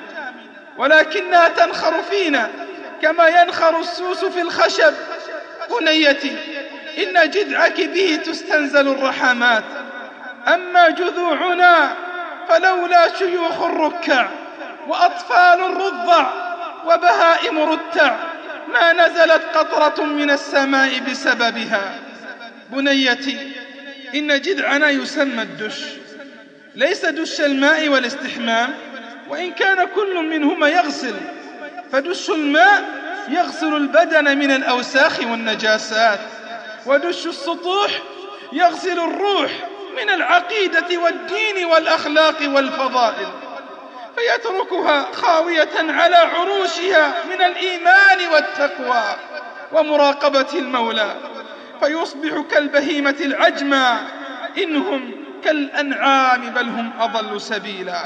ولكنها تنخر فينا كما ينخر السوس في الخشب. بنيتي، إن جذعك به تستنزل الرحمات، أما جذوعنا فلولا شيوخ الركع وأطفال الرضع وبهائم رتع ما نزلت قطرة من السماء بسببها. بنيتي، إن جذعنا يسمى الدش، ليس دش الماء والاستحمام، وإن كان كل منهما يغسل، فدش الماء يغسل البدن من الأوساخ والنجاسات، ودش السطوح يغسل الروح من العقيدة والدين والأخلاق والفضائل، فيتركها خاوية على عروشها من الإيمان والتقوى ومراقبة المولى، فيصبح كالبهيمة العجمى، إنهم كالأنعام بل هم أضل سبيلا.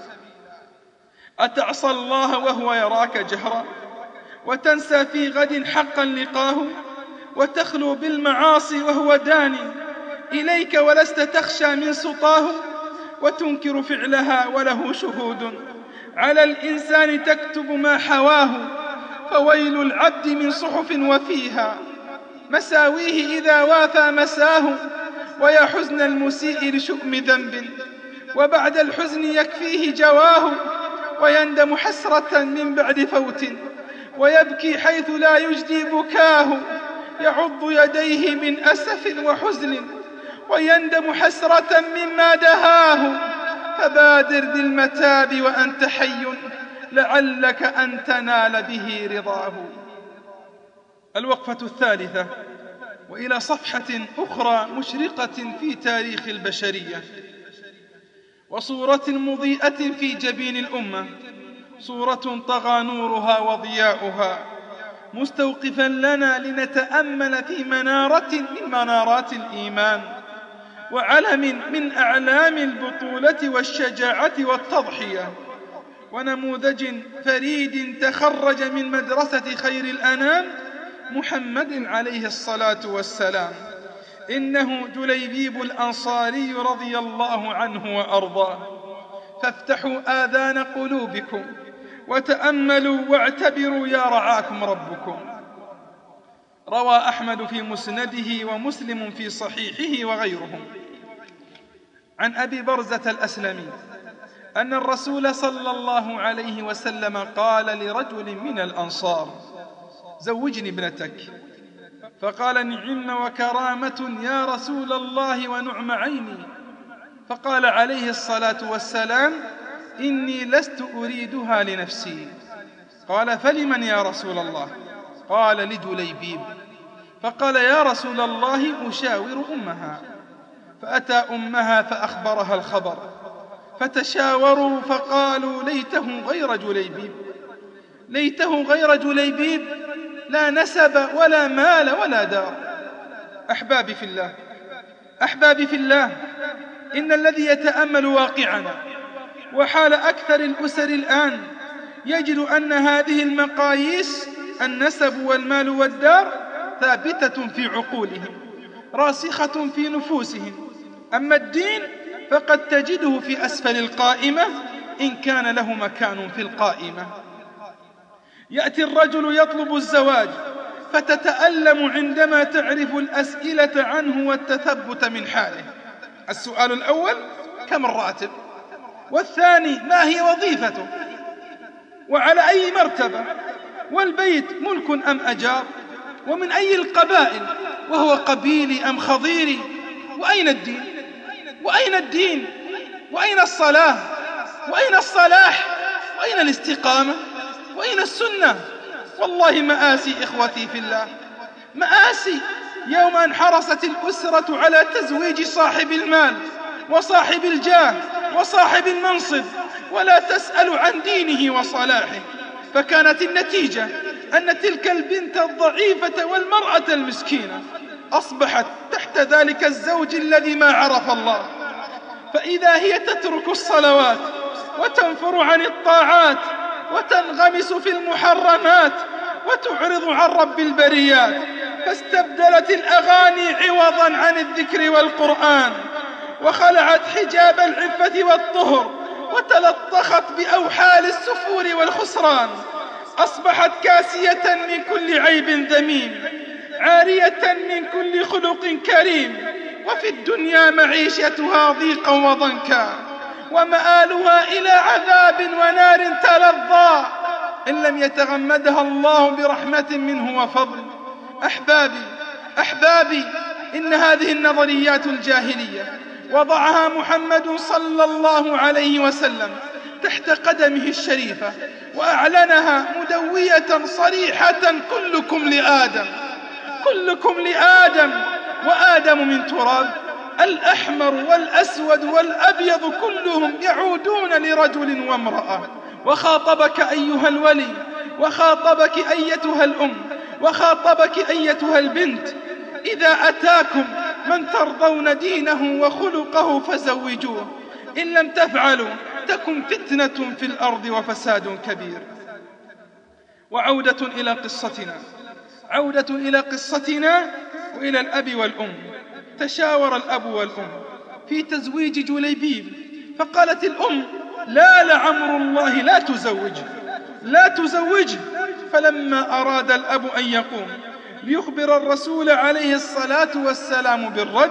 أتعصى الله وهو يراك جهرا، وتنسى في غد حقا لقاه، وتخلو بالمعاصي وهو داني إليك ولست تخشى من سطاه، وتنكر فعلها وله شهود، على الإنسان تكتب ما حواه، فويل العبد من صحف وفيها مساويه إذا وافى مساه، ويا حزن المسيء لشؤم ذنب، وبعد الحزن يكفيه جواه، ويندم حسرة من بعد فوت، ويبكي حيث لا يجدي بكاه، يعض يديه من أسف وحزن، ويندم حسرة مما دهاه، فبادر بالمتاب وأنت حي، لعلك أن تنال به رضاه. الوقفة الثالثة، وإلى صفحة أخرى مشرقة في تاريخ البشرية، وصورة مضيئة في جبين الأمة، صورة طغى نورها وضياؤها، مستوقفا لنا لنتأمل في منارة من منارات الإيمان، وعلم من أعلام البطولة والشجاعة والتضحية، ونموذج فريد تخرج من مدرسة خير الأنام محمد عليه الصلاة والسلام. إنه جليبيب الأنصاري رضي الله عنه وأرضاه. فافتحوا آذان قلوبكم وتأملوا واعتبروا يا رعاكم ربكم. روى أحمد في مسنده ومسلم في صحيحه وغيرهم عن أبي برزة الأسلمي أن الرسول صلى الله عليه وسلم قال لرجل من الأنصار: زوجني ابنتك. فقال: نعم وكرامة يا رسول الله ونعم عيني. فقال عليه الصلاة والسلام: إني لست أريدها لنفسي. قال: فلمن يا رسول الله؟ قال: لجليبيب. فقال يا رسول الله أشاور أمها. فأتى أمها فأخبرها الخبر، فتشاوروا فقالوا ليته غير جليبيب، ليته غير جليبيب، لا نسب ولا مال ولا دار. أحبابي في الله، أحبابي في الله، إن الذي يتأمل واقعنا وحال أكثر الأسر الآن يجد أن هذه المقاييس النسب والمال والدار ثابتة في عقولهم، راسخة في نفوسهم. أما الدين فقد تجده في أسفل القائمة إن كان له مكان في القائمة. يأتي الرجل يطلب الزواج فتتألم عندما تعرف الأسئلة عنه والتثبت من حاله. السؤال الأول: كم الراتب؟ والثاني: ما هي وظيفته؟ وعلى أي مرتبة؟ والبيت ملك أم أجار؟ ومن أي القبائل؟ وهو قبيلي أم خضيري؟ وأين الدين؟ وأين الدين؟ وأين الصلاة؟ وأين الصلاح؟ وأين الاستقامة؟ وأين السنة؟ والله مآسي إخوتي في الله، مآسي يوم أن حرصت الأسرة على تزويج صاحب المال وصاحب الجاه وصاحب المنصب، ولا تسأل عن دينه وصلاحه. فكانت النتيجة أن تلك البنت الضعيفة والمرأة المسكينة أصبحت تحت ذلك الزوج الذي ما عرف الله. فإذا هي تترك الصلوات وتنفر عن الطاعات وتنغمس في المحرمات وتعرض عن رب البريات، فاستبدلت الأغاني عوضا عن الذكر والقرآن، وخلعت حجاب العفة والطهر، وتلطخت بأوحال السفور والخسران. أصبحت كاسية من كل عيب ذميم، عارية من كل خلق كريم، وفي الدنيا معيشتها ضيقا وضنكا، ومآلها إلى عذاب ونار تلظى إن لم يتغمدها الله برحمة منه وفضل. أحبابي أحبابي إن هذه النظريات الجاهلية وضعها محمد صلى الله عليه وسلم تحت قدمه الشريفة، وأعلنها مدوية صريحة: كلكم لآدم، كلكم لآدم، وآدم من تراب. الأحمر والأسود والأبيض كلهم يعودون لرجل وامرأة. وخاطبك أيها الولي، وخاطبك أيتها الأم، وخاطبك أيتها البنت: إذا أتاكم من ترضون دينه وخلقه فزوجوه، إن لم تفعلوا تكن فتنة في الأرض وفساد كبير. وعودة إلى قصتنا، عودة إلى قصتنا وإلى الأب والأم. تشاور الأب والأم في تزويج جليبيب، فقالت الأم: لا لعمر الله لا تزوج، لا تزوج. فلما أراد الأب أن يقوم ليخبر الرسول عليه الصلاة والسلام بالرد،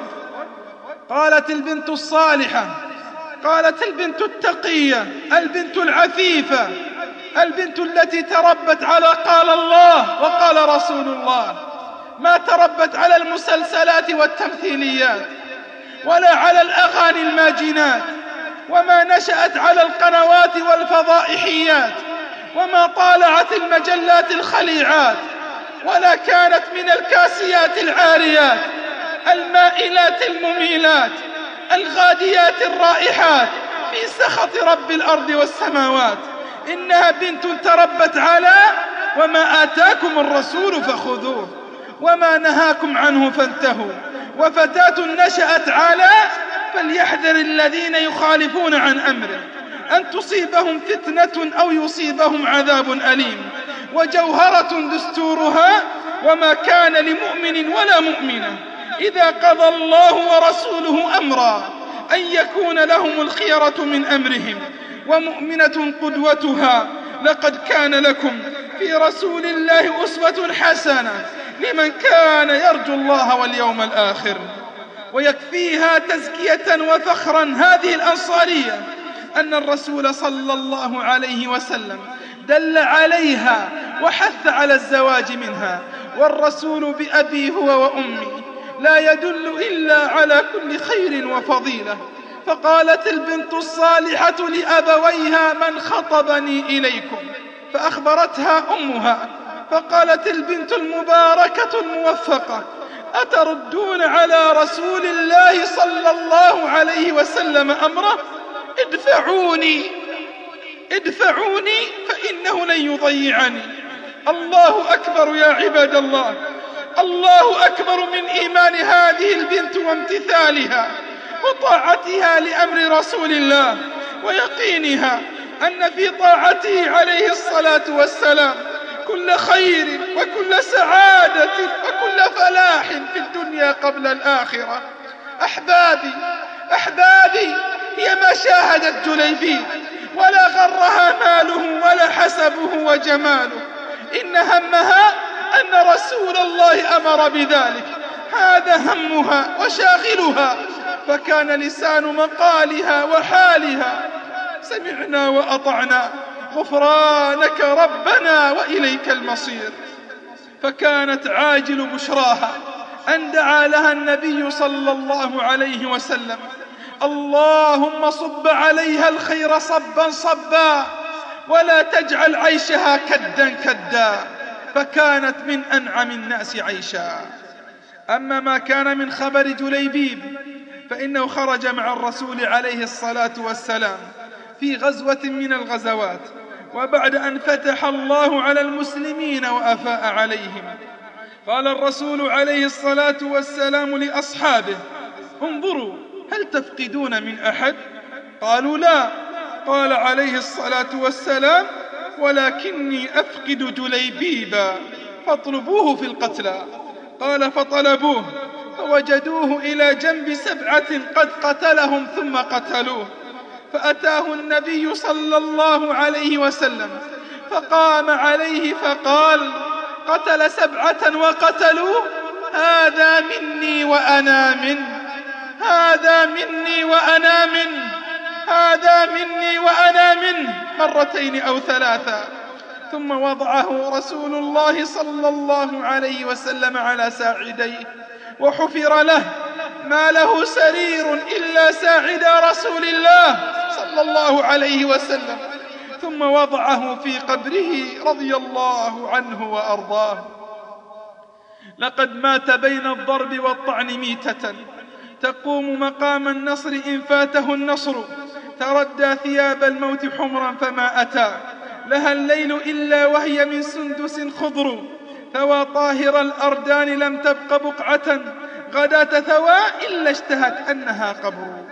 قالت البنت الصالحة، قالت البنت التقية، البنت العفيفة، البنت التي تربت على قال الله وقال رسول الله، ما تربت على المسلسلات والتمثيليات ولا على الأغاني الماجنات، وما نشأت على القنوات والفضائحيات، وما طالعت المجلات الخليعات، ولا كانت من الكاسيات العاريات المائلات المميلات الغاديات الرائحات في سخط رب الأرض والسماوات. إنها بنت تربت على وما آتاكم الرسول فخذوه وما نهاكم عنه فانتهوا، وفتاة نشأت على فليحذر الذين يخالفون عن أمره أن تصيبهم فتنة أو يصيبهم عذاب أليم. وجوهرة دستورها: وما كان لمؤمن ولا مؤمنة إذا قضى الله ورسوله أمرا أن يكون لهم الخيرة من أمرهم. ومؤمنة قدوتها: لقد كان لكم في رسول الله أسوة حسنة لمن كان يرجو الله واليوم الآخر. ويكفيها تزكية وفخرا هذه الأنصارية أن الرسول صلى الله عليه وسلم دل عليها وحث على الزواج منها، والرسول بأبي هو وأمي لا يدل إلا على كل خير وفضيلة. فقالت البنت الصالحة لأبويها: من خطبني إليكم؟ فأخبرتها أمها، فقالت البنت المباركة الموفقة: أتردون على رسول الله صلى الله عليه وسلم أمره؟ ادفعوني ادفعوني فإنه لن يضيعني. الله أكبر يا عباد الله، الله أكبر من إيمان هذه البنت وامتثالها وطاعتها لأمر رسول الله، ويقينها أن في طاعته عليه الصلاة والسلام كل خير وكل سعادة وكل فلاح في الدنيا قبل الآخرة. أحبابي أحبابي هي ما شاهدت جليبيب ولا غرها ماله ولا حسبه وجماله، إن همها أن رسول الله أمر بذلك، هذا همها وشاغلها، فكان لسان مقالها وحالها: سمعنا وأطعنا غفرانك ربنا وإليك المصير. فكانت عاجل بشراها أن دعا لها النبي صلى الله عليه وسلم: اللهم صب عليها الخير صبا صبا ولا تجعل عيشها كدا كدا، فكانت من أنعم الناس عيشا. أما ما كان من خبر جليبيب فإنه خرج مع الرسول عليه الصلاة والسلام في غزوة من الغزوات، وبعد أن فتح الله على المسلمين وأفاء عليهم، قال الرسول عليه الصلاة والسلام لأصحابه: انظروا هل تفقدون من أحد؟ قالوا لا. قال عليه الصلاة والسلام: ولكني أفقد جليبيبا فاطلبوه في القتلى. قال فطلبوه فوجدوه إلى جنب سبعة قد قتلهم ثم قتلوه، فأتاه النبي صلى الله عليه وسلم فقام عليه فقال: قتل سبعة وقتلوه، هذا مني وأنا منه، هذا مني وأنا منه، هذا مني وأنا منه، مرتين أو ثلاثا. ثم وضعه رسول الله صلى الله عليه وسلم على ساعديه وحفر له، ما له سرير إلا ساعد رسول الله صلى الله عليه وسلم، ثم وضعه في قبره رضي الله عنه وأرضاه. لقد مات بين الضرب والطعن ميتة تقوم مقام النصر إن فاته النصر، تردى ثياب الموت حمرا فما أتى، لها الليل إلا وهي من سندس خضر، ثوى طاهر الأردان لم تبق بقعة، غداة ثوى إلا اشتهت أنها قبر.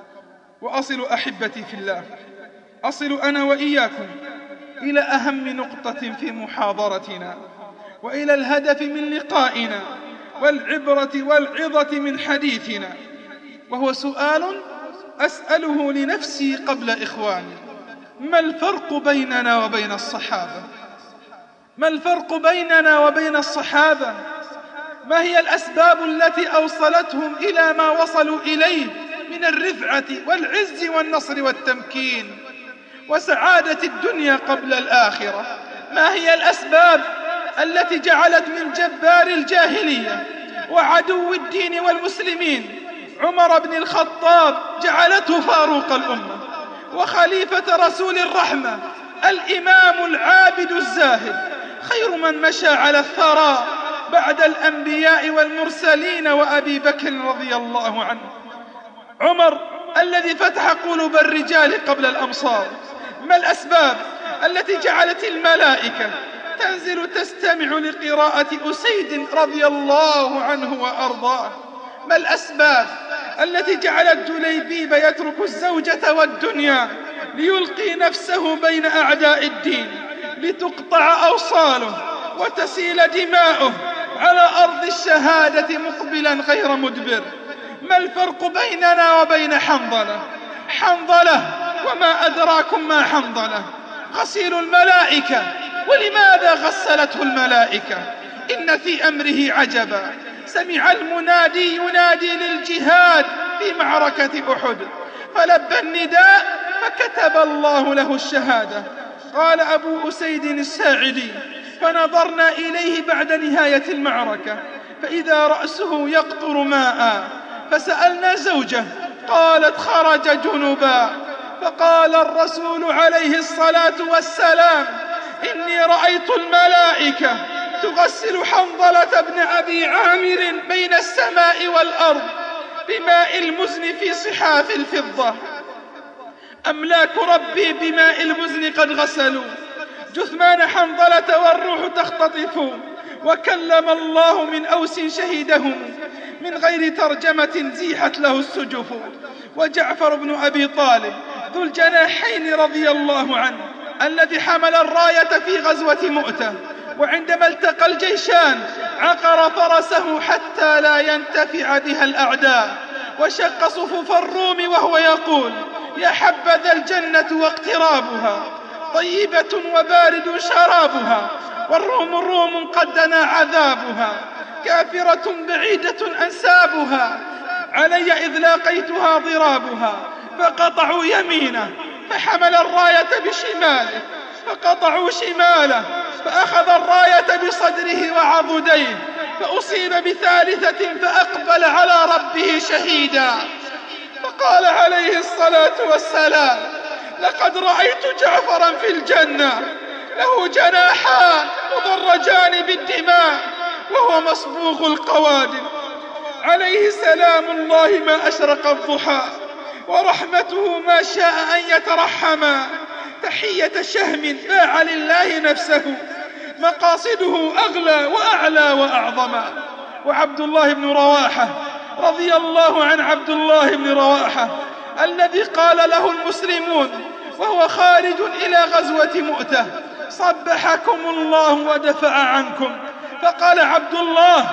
وأصل أحبتي في الله، أصل أنا وإياكم إلى أهم نقطة في محاضرتنا وإلى الهدف من لقائنا والعبرة والعظة من حديثنا، وهو سؤال أسأله لنفسي قبل إخواني: ما الفرق بيننا وبين الصحابة؟ ما الفرق بيننا وبين الصحابة؟ ما هي الأسباب التي أوصلتهم إلى ما وصلوا إليه من الرفعة والعز والنصر والتمكين وسعادة الدنيا قبل الآخرة؟ ما هي الأسباب التي جعلت من جبار الجاهلية وعدو الدين والمسلمين عمر بن الخطاب جعلته فاروق الأمة وخليفة رسول الرحمة الإمام العابد الزاهد، خير من مشى على الثرى بعد الأنبياء والمرسلين وأبي بكر رضي الله عنه؟ عمر الذي فتح قلوب الرجال قبل الأمصار. ما الأسباب التي جعلت الملائكة تنزل تستمع لقراءة أسيد رضي الله عنه وأرضاه؟ ما الأسباب التي جعلت جليبيب يترك الزوجة والدنيا ليلقي نفسه بين أعداء الدين لتقطع أوصاله وتسيل دماؤه على أرض الشهادة مقبلا غير مدبر؟ ما الفرق بيننا وبين حنظلة؟ حنظلة وما أدراكم ما حنظلة، غسيل الملائكة. ولماذا غسلته الملائكة؟ إن في أمره عجبا. سمع المنادي ينادي للجهاد في معركة أحد، فلبى النداء فكتب الله له الشهادة. قال أبو أسيد الساعدي: فنظرنا إليه بعد نهاية المعركة فإذا رأسه يقطر ماء، فسألنا زوجه قالت: خرج جنبا. فقال الرسول عليه الصلاة والسلام: إني رأيت الملائكة تغسل حنظلة بن أبي عامر بين السماء والأرض بماء المزن في صحاف الفضة. أملاك ربي بماء المزن قد غسلوا جثمان حنظلة والروح تختطف، وكلم الله من أوس شهيدهم من غير ترجمة زيحت له السجف. وجعفر بن أبي طالب ذو الجناحين رضي الله عنه الذي حمل الراية في غزوة مؤتة، وعندما التقى الجيشان عقر فرسه حتى لا ينتفع بها الأعداء، وشق صفوف الروم وهو يقول: يا حبذا الجنة واقترابها، طيبة وبارد شرابها، والروم روم قد دنا عذابها، كافرة بعيدة أنسابها، علي إذ لاقيتها ضرابها. فقطعوا يمينه فحمل الراية بشماله، فقطعوا شماله فأخذ الراية بصدره وعضديه، فأصيب بثالثة فأقبل على ربه شهيدا، فقال عليه الصلاة والسلام: لقد رأيت جعفرا في الجنة له جناحان مضرجان بالدماء وهو مصبوغ القوادم، عليه سلام الله ما أشرق الضحى، ورحمته ما شاء أن يترحما، تحية شهم باع لله نفسه، مقاصده أغلى وأعلى وأعظما. وعبد الله بن رواحة رضي الله عن عبد الله بن رواحة الذي قال له المسلمون وهو خارج إلى غزوة مؤتة: صبحكم الله ودفع عنكم. فقال عبد الله: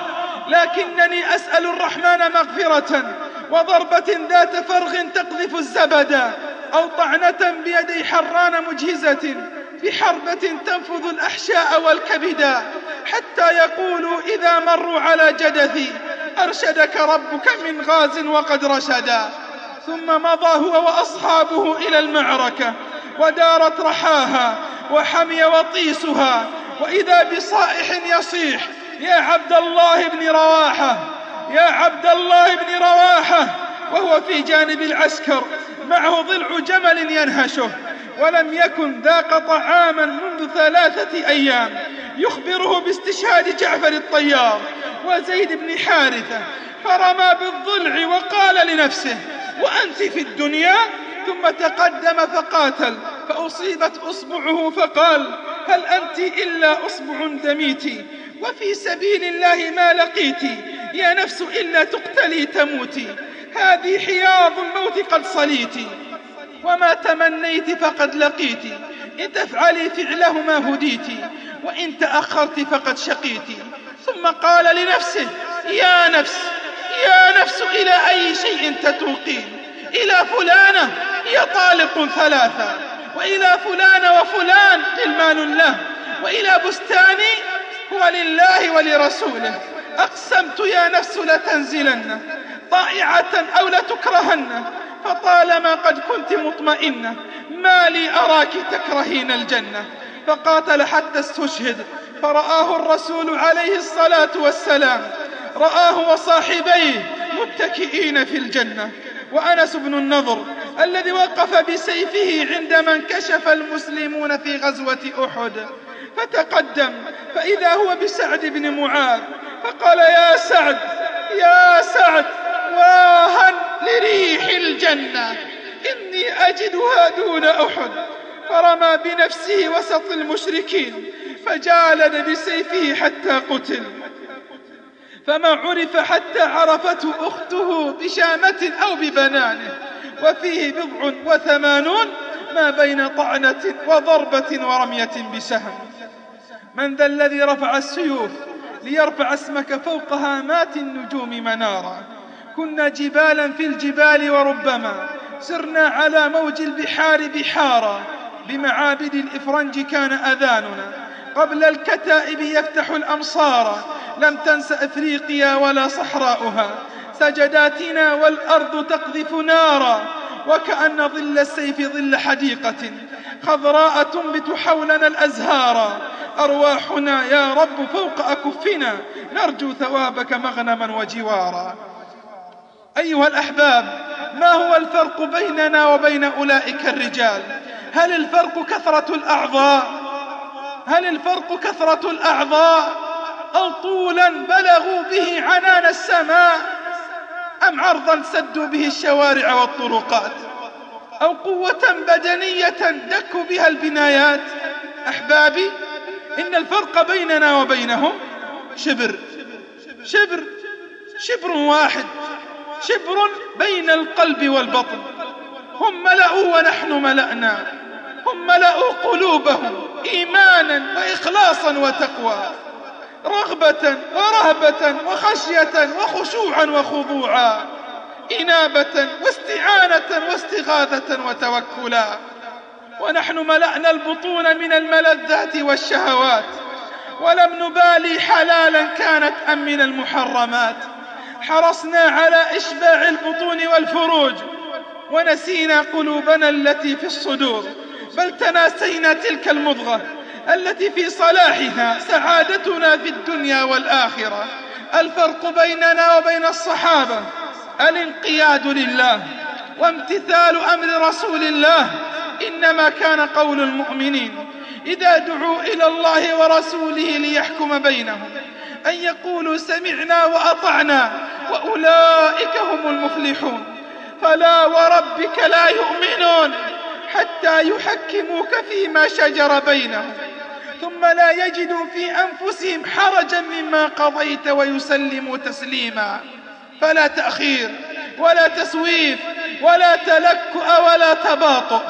لكنني أسأل الرحمن مغفرة وضربة ذات فرغ تقذف الزبدا، أو طعنة بيدي حران مجهزة في حربة تنفذ الأحشاء والكبدا، حتى يقولوا إذا مروا على جدثي: أرشدك ربك من غاز وقد رشدا. ثم مضى هو وأصحابه إلى المعركة، ودارت رحاها وحمي وطيسها، وإذا بصائح يصيح: يا عبد الله بن رواحة، يا عبد الله بن رواحة، وهو في جانب العسكر معه ضلع جمل ينهشه، ولم يكن ذاق طعاما منذ ثلاثة أيام، يخبره باستشهاد جعفر الطيار وزيد بن حارثة، فرمى بالضلع وقال لنفسه: وأنت في الدنيا؟ ثم تقدم فقاتل، فأصيبت أصبعه فقال: هل أنت إلا أصبع دميتي، وفي سبيل الله ما لقيتي، يا نفس إلا تقتلي تموتي، هذه حياض الموت قد صليتي، وما تمنيت فقد لقيتي، إن تفعلي فعله ما هديتي، وإن تأخرت فقد شقيتي. ثم قال لنفسه: يا نفس، يا نفس إلى أي شيء تتوقين؟ إلى فلانة هي طالق ثلاثة، وإلى فلان وفلان غلمان له، وإلى بستاني هو لله ولرسوله، أقسمت يا نفس لتنزلن طائعة أو لتكرهن، فطالما قد كنت مطمئنة ما لي أراك تكرهين الجنة. فقاتل حتى استشهد، فرآه الرسول عليه الصلاة والسلام، رآه وصاحبيه متكئين في الجنة. وأنس بن النضر الذي وقف بسيفه عندما انكشف المسلمون في غزوة أحد، فتقدم فإذا هو بسعد بن معاذ، فقال: يا سعد، يا سعد، واها لريح الجنة، إني أجدها دون أحد. فرمى بنفسه وسط المشركين، فجالد بسيفه حتى قتل، فما عرف حتى عرفته أخته بشامة أو ببنانه، وفيه بضع وثمانون ما بين طعنة وضربة ورمية بسهم. من ذا الذي رفع السيوف ليرفع اسمك فوق هامات النجوم منارا؟ كنا جبالا في الجبال وربما سرنا على موج البحار بحارا، بمعابد الإفرنج كان أذاننا قبل الكتائب يفتح الأمصار، لم تنس أفريقيا ولا صحراؤها، سجداتنا والأرض تقذف نارا، وكأن ظل السيف ظل حديقة خضراء تنبت حولنا الأزهار، أرواحنا يا رب فوق أكفنا نرجو ثوابك مغنما وجوارا. أيها الأحباب، ما هو الفرق بيننا وبين أولئك الرجال؟ هل الفرق كثرة الأعضاء؟ هل الفرق كثرة الأعضاء أو طولا بلغوا به عنان السماء، أم عرضا سدوا به الشوارع والطرقات، أو قوة بدنية دكوا بها البنايات. أحبابي، إن الفرق بيننا وبينهم شبر شبر شبر واحد، شبر بين القلب والبطن. هم ملأوا ونحن ملأنا، هم ملأوا قلوبهم إيمانا وإخلاصا وتقوى، رغبة ورهبة وخشية وخشوعا وخضوعا، إنابة واستعانة واستغاثة وتوكلا. ونحن ملأنا البطون من الملذات والشهوات، ولم نبالي حلالا كانت أم من المحرمات. حرصنا على إشباع البطون والفروج، ونسينا قلوبنا التي في الصدور، بل تناسينا تلك المضغة التي في صلاحها سعادتنا في الدنيا والآخرة. الفرق بيننا وبين الصحابة الانقياد لله وامتثال أمر رسول الله. إنما كان قول المؤمنين إذا دعوا إلى الله ورسوله ليحكم بينهم أن يقولوا سمعنا وأطعنا، وأولئك هم المفلحون. فلا وربك لا يؤمنون حتى يحكموك فيما شجر بينهم، ثم لا يجدوا في أنفسهم حرجا مما قضيت ويسلموا تسليما. فلا تأخير ولا تسويف ولا تلكؤ ولا تباطؤ.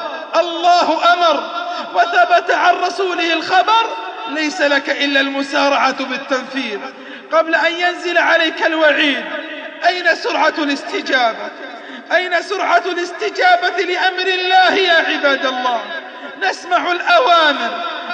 الله أمر وثبت عن رسوله الخبر، ليس لك إلا المسارعة بالتنفيذ قبل أن ينزل عليك الوعيد. أين سرعة الاستجابة؟ أين سرعة الاستجابة لأمر الله يا عباد الله؟ نسمع الأوامر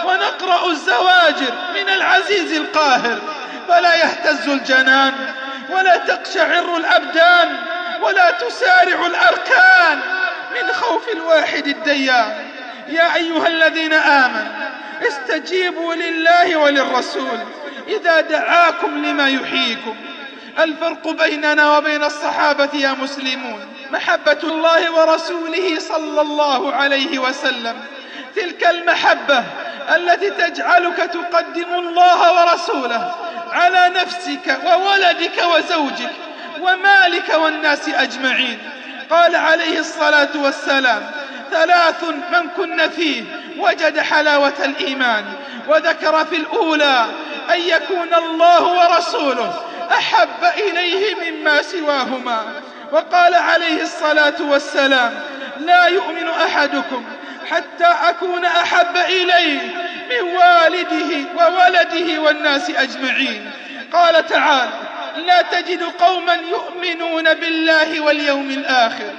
ونقرأ الزواجر من العزيز القاهر، فلا يهتز الجنان ولا تقشعر الأبدان ولا تسارع الأركان من خوف الواحد الديان. يا أيها الذين آمنوا استجيبوا لله وللرسول إذا دعاكم لما يحييكم. الفرق بيننا وبين الصحابة يا مسلمون محبة الله ورسوله صلى الله عليه وسلم، تلك المحبة التي تجعلك تقدم الله ورسوله على نفسك وولدك وزوجك ومالك والناس أجمعين. قال عليه الصلاة والسلام: ثلاث من كن فيه وجد حلاوة الإيمان، وذكر في الأولى أن يكون الله ورسوله أحب إليه مما سواهما. وقال عليه الصلاة والسلام: لا يؤمن أحدكم حتى أكون أحب إليه من والده وولده والناس أجمعين. قال تعالى: لا تجد قوما يؤمنون بالله واليوم الآخر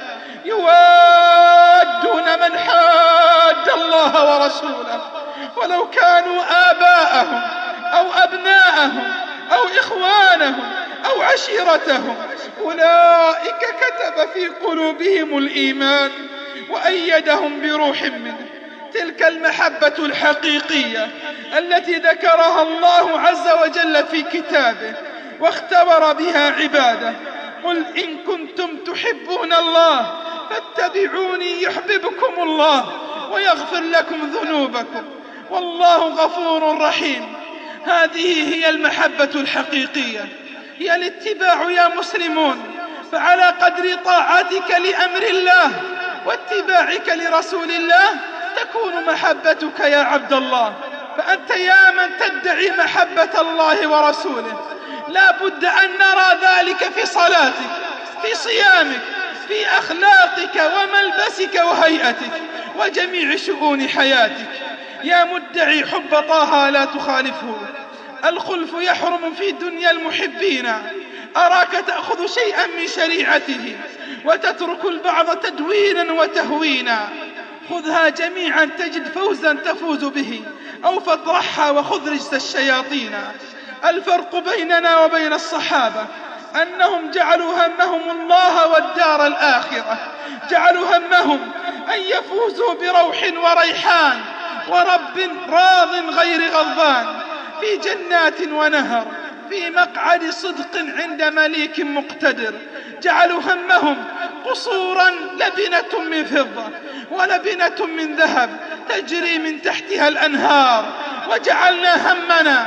يوادون من حاد الله ورسوله ولو كانوا آباءهم أو أبناءهم أو إخوانهم أو عشيرتهم، أولئك كتب في قلوبهم الإيمان وأيدهم بروح منه. تلك المحبة الحقيقية التي ذكرها الله عز وجل في كتابه واختبر بها عباده. قل إن كنتم تحبون الله فاتبعوني يحببكم الله ويغفر لكم ذنوبكم والله غفور رحيم. هذه هي المحبة الحقيقية، هي الاتباع يا مسلمون. فعلى قدر طاعتك لأمر الله واتباعك لرسول الله تكون محبتك يا عبد الله. فأنت يا من تدعي محبة الله ورسوله لا بد أن نرى ذلك في صلاتك، في صيامك، في أخلاقك وملبسك وهيئتك وجميع شؤون حياتك. يا مدعي حب طه لا تخالفه، الخلف يحرم في دنيا المحبين. أراك تأخذ شيئا من شريعته وتترك البعض تدوينا وتهوينا. خذها جميعا تجد فوزا تفوز به، أو فاطرحها وخذ رجس الشياطين. الفرق بيننا وبين الصحابة أنهم جعلوا همهم الله والدار الآخرة، جعلوا همهم أن يفوزوا بروح وريحان ورب راض غير غضبان، في جنات ونهر، في مقعد صدق عند مليك مقتدر. جعلوا همهم قصورا لبنة من فضة ولبنة من ذهب تجري من تحتها الأنهار. وجعلنا همنا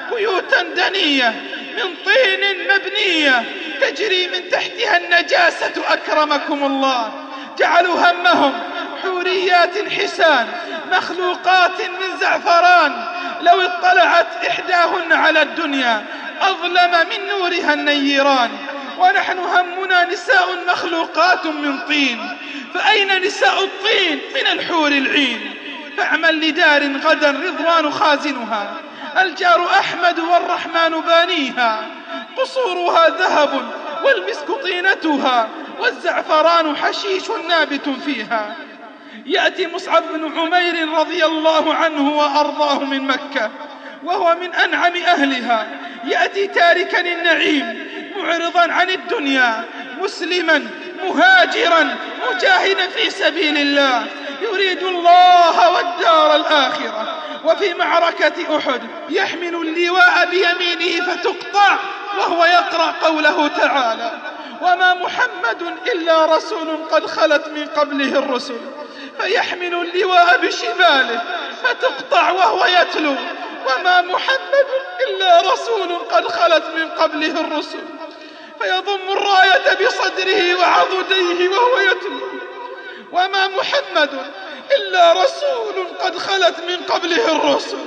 بيوتا دنية من طين مبنية تجري من تحتها النجاسة أكرمكم الله. جعلوا همهم حوريات حسان مخلوقات من زعفران، لو اطلعت إحداهن على الدنيا أظلم من نورها النيران. ونحن همنا نساء مخلوقات من طين، فأين نساء الطين من الحور العين؟ فاعمل لدار غدا رضوان خازنها، الجار أحمد والرحمن بانيها. قصورها ذهب والمسك طينتها، والزعفران حشيش نابت فيها. يأتي مصعب بن عمير رضي الله عنه وأرضاه من مكة وهو من أنعم أهلها، يأتي تاركا النعيم معرضا عن الدنيا، مسلما مهاجرا مجاهدا في سبيل الله، يريد الله والدار الآخرة. وفي معركة أحد يحمل اللواء بيمينه فتقطع وهو يقرأ قوله تعالى: وما محمد إلا رسول قد خلت من قبله الرسل، فيحمل اللواء بشماله فتقطع وهو يتلو: وما محمد إلا رسول قد خلت من قبله الرسل، فيضم الراية بصدره وعضديه وهو يتلو: وما محمد إلا رسول قد خلت من قبله الرسل.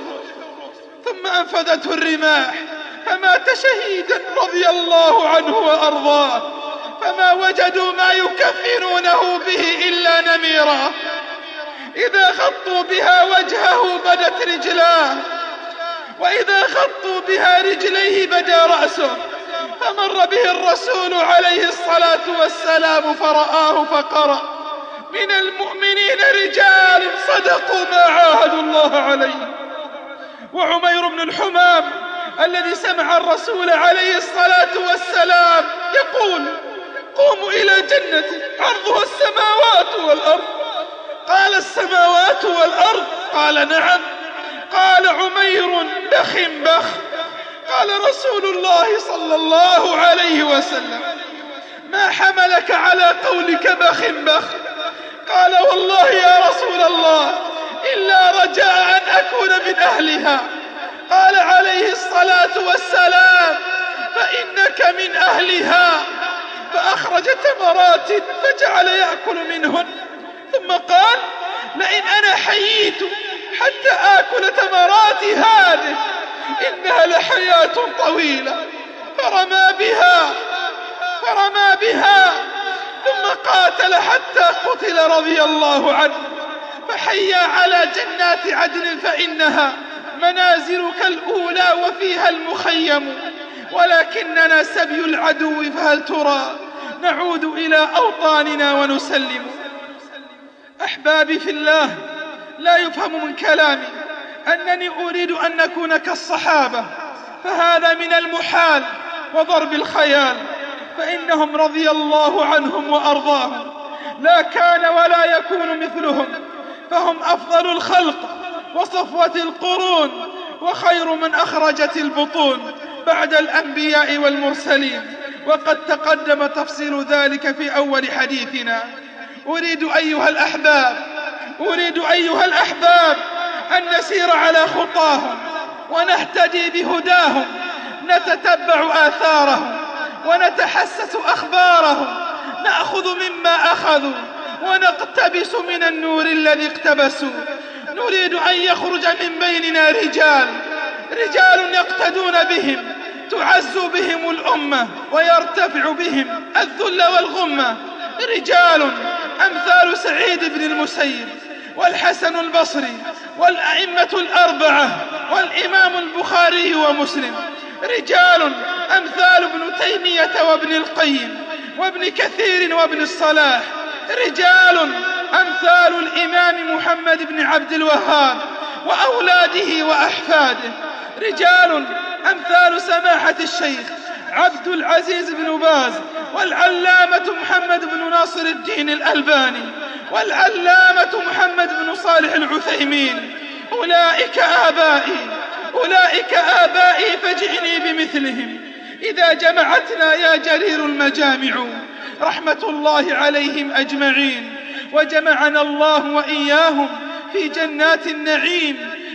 ثم أنفذته الرماح فمات شهيدا رضي الله عنه وأرضاه، فما وجدوا ما يكفنونه به إلا نميرا، إذا خطوا بها وجهه بدت رجلاه، وإذا خطوا بها رجليه بدا رأسه. فمر به الرسول عليه الصلاة والسلام فرآه فقرأ: من المؤمنين رجال صدقوا ما عاهدوا الله عليه. وعمير بن الحمام الذي سمع الرسول عليه الصلاة والسلام يقول: قوموا إلى جنة عرضها السماوات والأرض. قال: السماوات والأرض؟ قال: نعم. قال عمير: بخ بخ. قال رسول الله صلى الله عليه وسلم: ما حملك على قولك بخ بخ؟ قال: والله يا رسول الله إلا رجاء أن أكون من أهلها. قال عليه الصلاة والسلام: فإنك من أهلها. فأخرج تمرات فجعل يأكل منهن، ثم قال: لئن أنا حييت حتى آكل تمرات هذه إنها لحياة طويلة. فرمى بها فرمى بها ثم قاتل حتى قتل رضي الله عنه. فحيا على جنات عدن فإنها منازلك الأولى وفيها المخيم، ولكننا سبي العدو، فهل ترى نعود إلى أوطاننا ونسلم. أحبابي في الله، لا يفهم من كلامي أنني أريد أن نكون كالصحابة، فهذا من المحال وضرب الخيال، فإنهم رضي الله عنهم وأرضاهم لا كان ولا يكون مثلهم، فهم أفضل الخلق وصفوة القرون وخير من أخرجت البطون بعد الأنبياء والمرسلين، وقد تقدم تفصيل ذلك في أول حديثنا. أريد أيها الأحباب أريد أيها الأحباب أن نسير على خطاهم ونهتدي بهداهم، نتتبع آثارهم ونتحسس أخبارهم، نأخذ مما أخذوا ونقتبس من النور الذي اقتبسوا. نريد أن يخرج من بيننا رجال رجال يقتدون بهم، تعز بهم الأمة ويرتفع بهم الذل والغمة. رجال أمثال سعيد بن المسيب والحسن البصري والأئمة الأربعة والإمام البخاري ومسلم. رجال أمثال ابن تيمية وابن القيم وابن كثير وابن الصلاح. رجال أمثال الإمام محمد بن عبد الوهاب وأولاده وأحفاده. رجال أمثال سماحة الشيخ عبد العزيز بن باز والعلامة محمد بن ناصر الدين الألباني والعلامة محمد بن صالح العثيمين. أولئك آبائي أولئك آبائي فجئني بمثلهم إذا جمعتنا يا جرير المجامع. رحمة الله عليهم أجمعين، وجمعنا الله وإياهم في جنات النعيم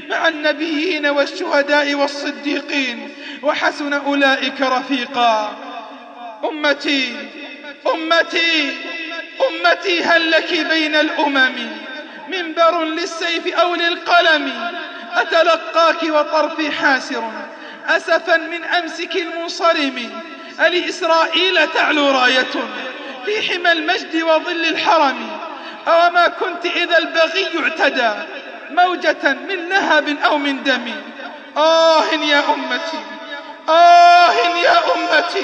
مع النبيين والشهداء والصديقين وحسن أولئك رفيقا. أمتي أمتي أمتي هل لك بين الأمم منبر للسيف أو للقلم؟ أتلقاك وطرفي حاسر أسفا من أمسك المنصرم. ألإسرائيل تعلو راية في حمى المجد وظل الحرم؟ أو ما كنت إذا البغي اعتدى موجة من لهب أو من دم؟ آه يا أمتي آه يا أمتي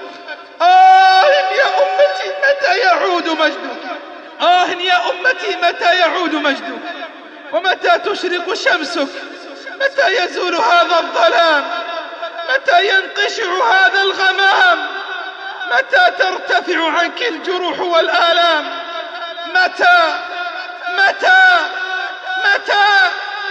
آه يا أمتي متى يعود مجدك؟ آه يا أمتي متى يعود مجدك؟ ومتى تشرق شمسك؟ متى يزول هذا الظلام؟ متى ينقشع هذا الغمام؟ متى ترتفع عنك الجروح والآلام؟ متى متى متى؟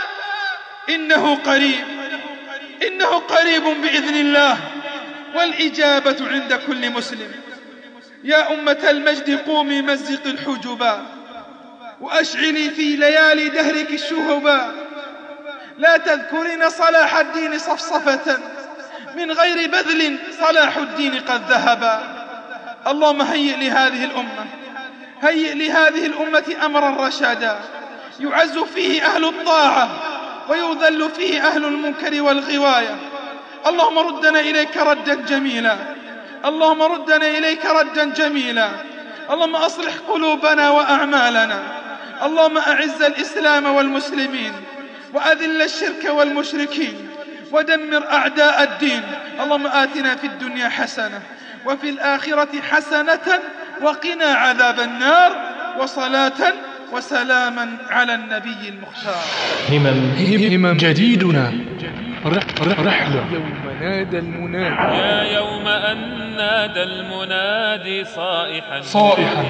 إنه قريب إنه قريب بإذن الله، والإجابة عند كل مسلم. يا أمة المجد قومي مزق الحجبا وأشعلي في ليالي دهرك الشهبا. لا تذكرين صلاح الدين صفصفة، من غير بذل صلاح الدين قد ذهبا. اللهم هيئ لهذه الأمة هيئ لهذه الأمة أمرا رشادا يعز فيه أهل الطاعة ويذل فيه أهل المنكر والغواية. اللهم ردنا إليك ردا جميلا اللهم ردنا إليك ردا جميلا اللهم أصلح قلوبنا وأعمالنا. اللهم أعز الإسلام والمسلمين وأذل الشرك والمشركين ودمر أعداء الدين. اللهم آتنا في الدنيا حسنة وفي الآخرة حسنة وقنا عذاب النار. وصلاة وسلاما على النبي المختار. همم همم جديدنا رحلة يوم نادى المنادي يا يوم أن نادى المنادي صائحا صائحا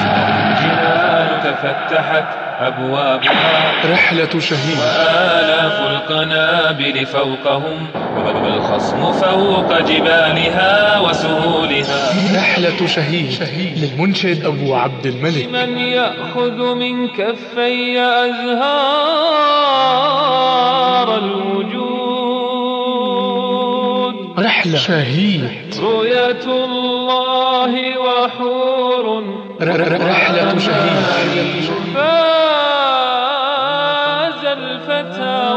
الجنان تفتحت أبوابها رحلة شهيد وآلاف القنابل فوقهم والخصم فوق جبالها وسهولها. رحلة شهيد للمنشد أبو عبد الملك. من يأخذ من كفي أزهار الوجود رحلة شهيد رؤية الله وحور رحلة شهيد فاز الفتى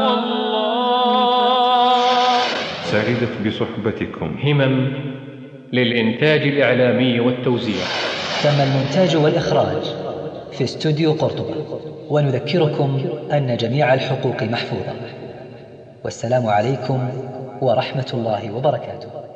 والله. سعدت بصحبتكم همم للإنتاج الإعلامي والتوزيع. تم المونتاج والإخراج في استوديو قرطبة. ونذكركم أن جميع الحقوق محفوظة. والسلام عليكم ورحمة الله وبركاته.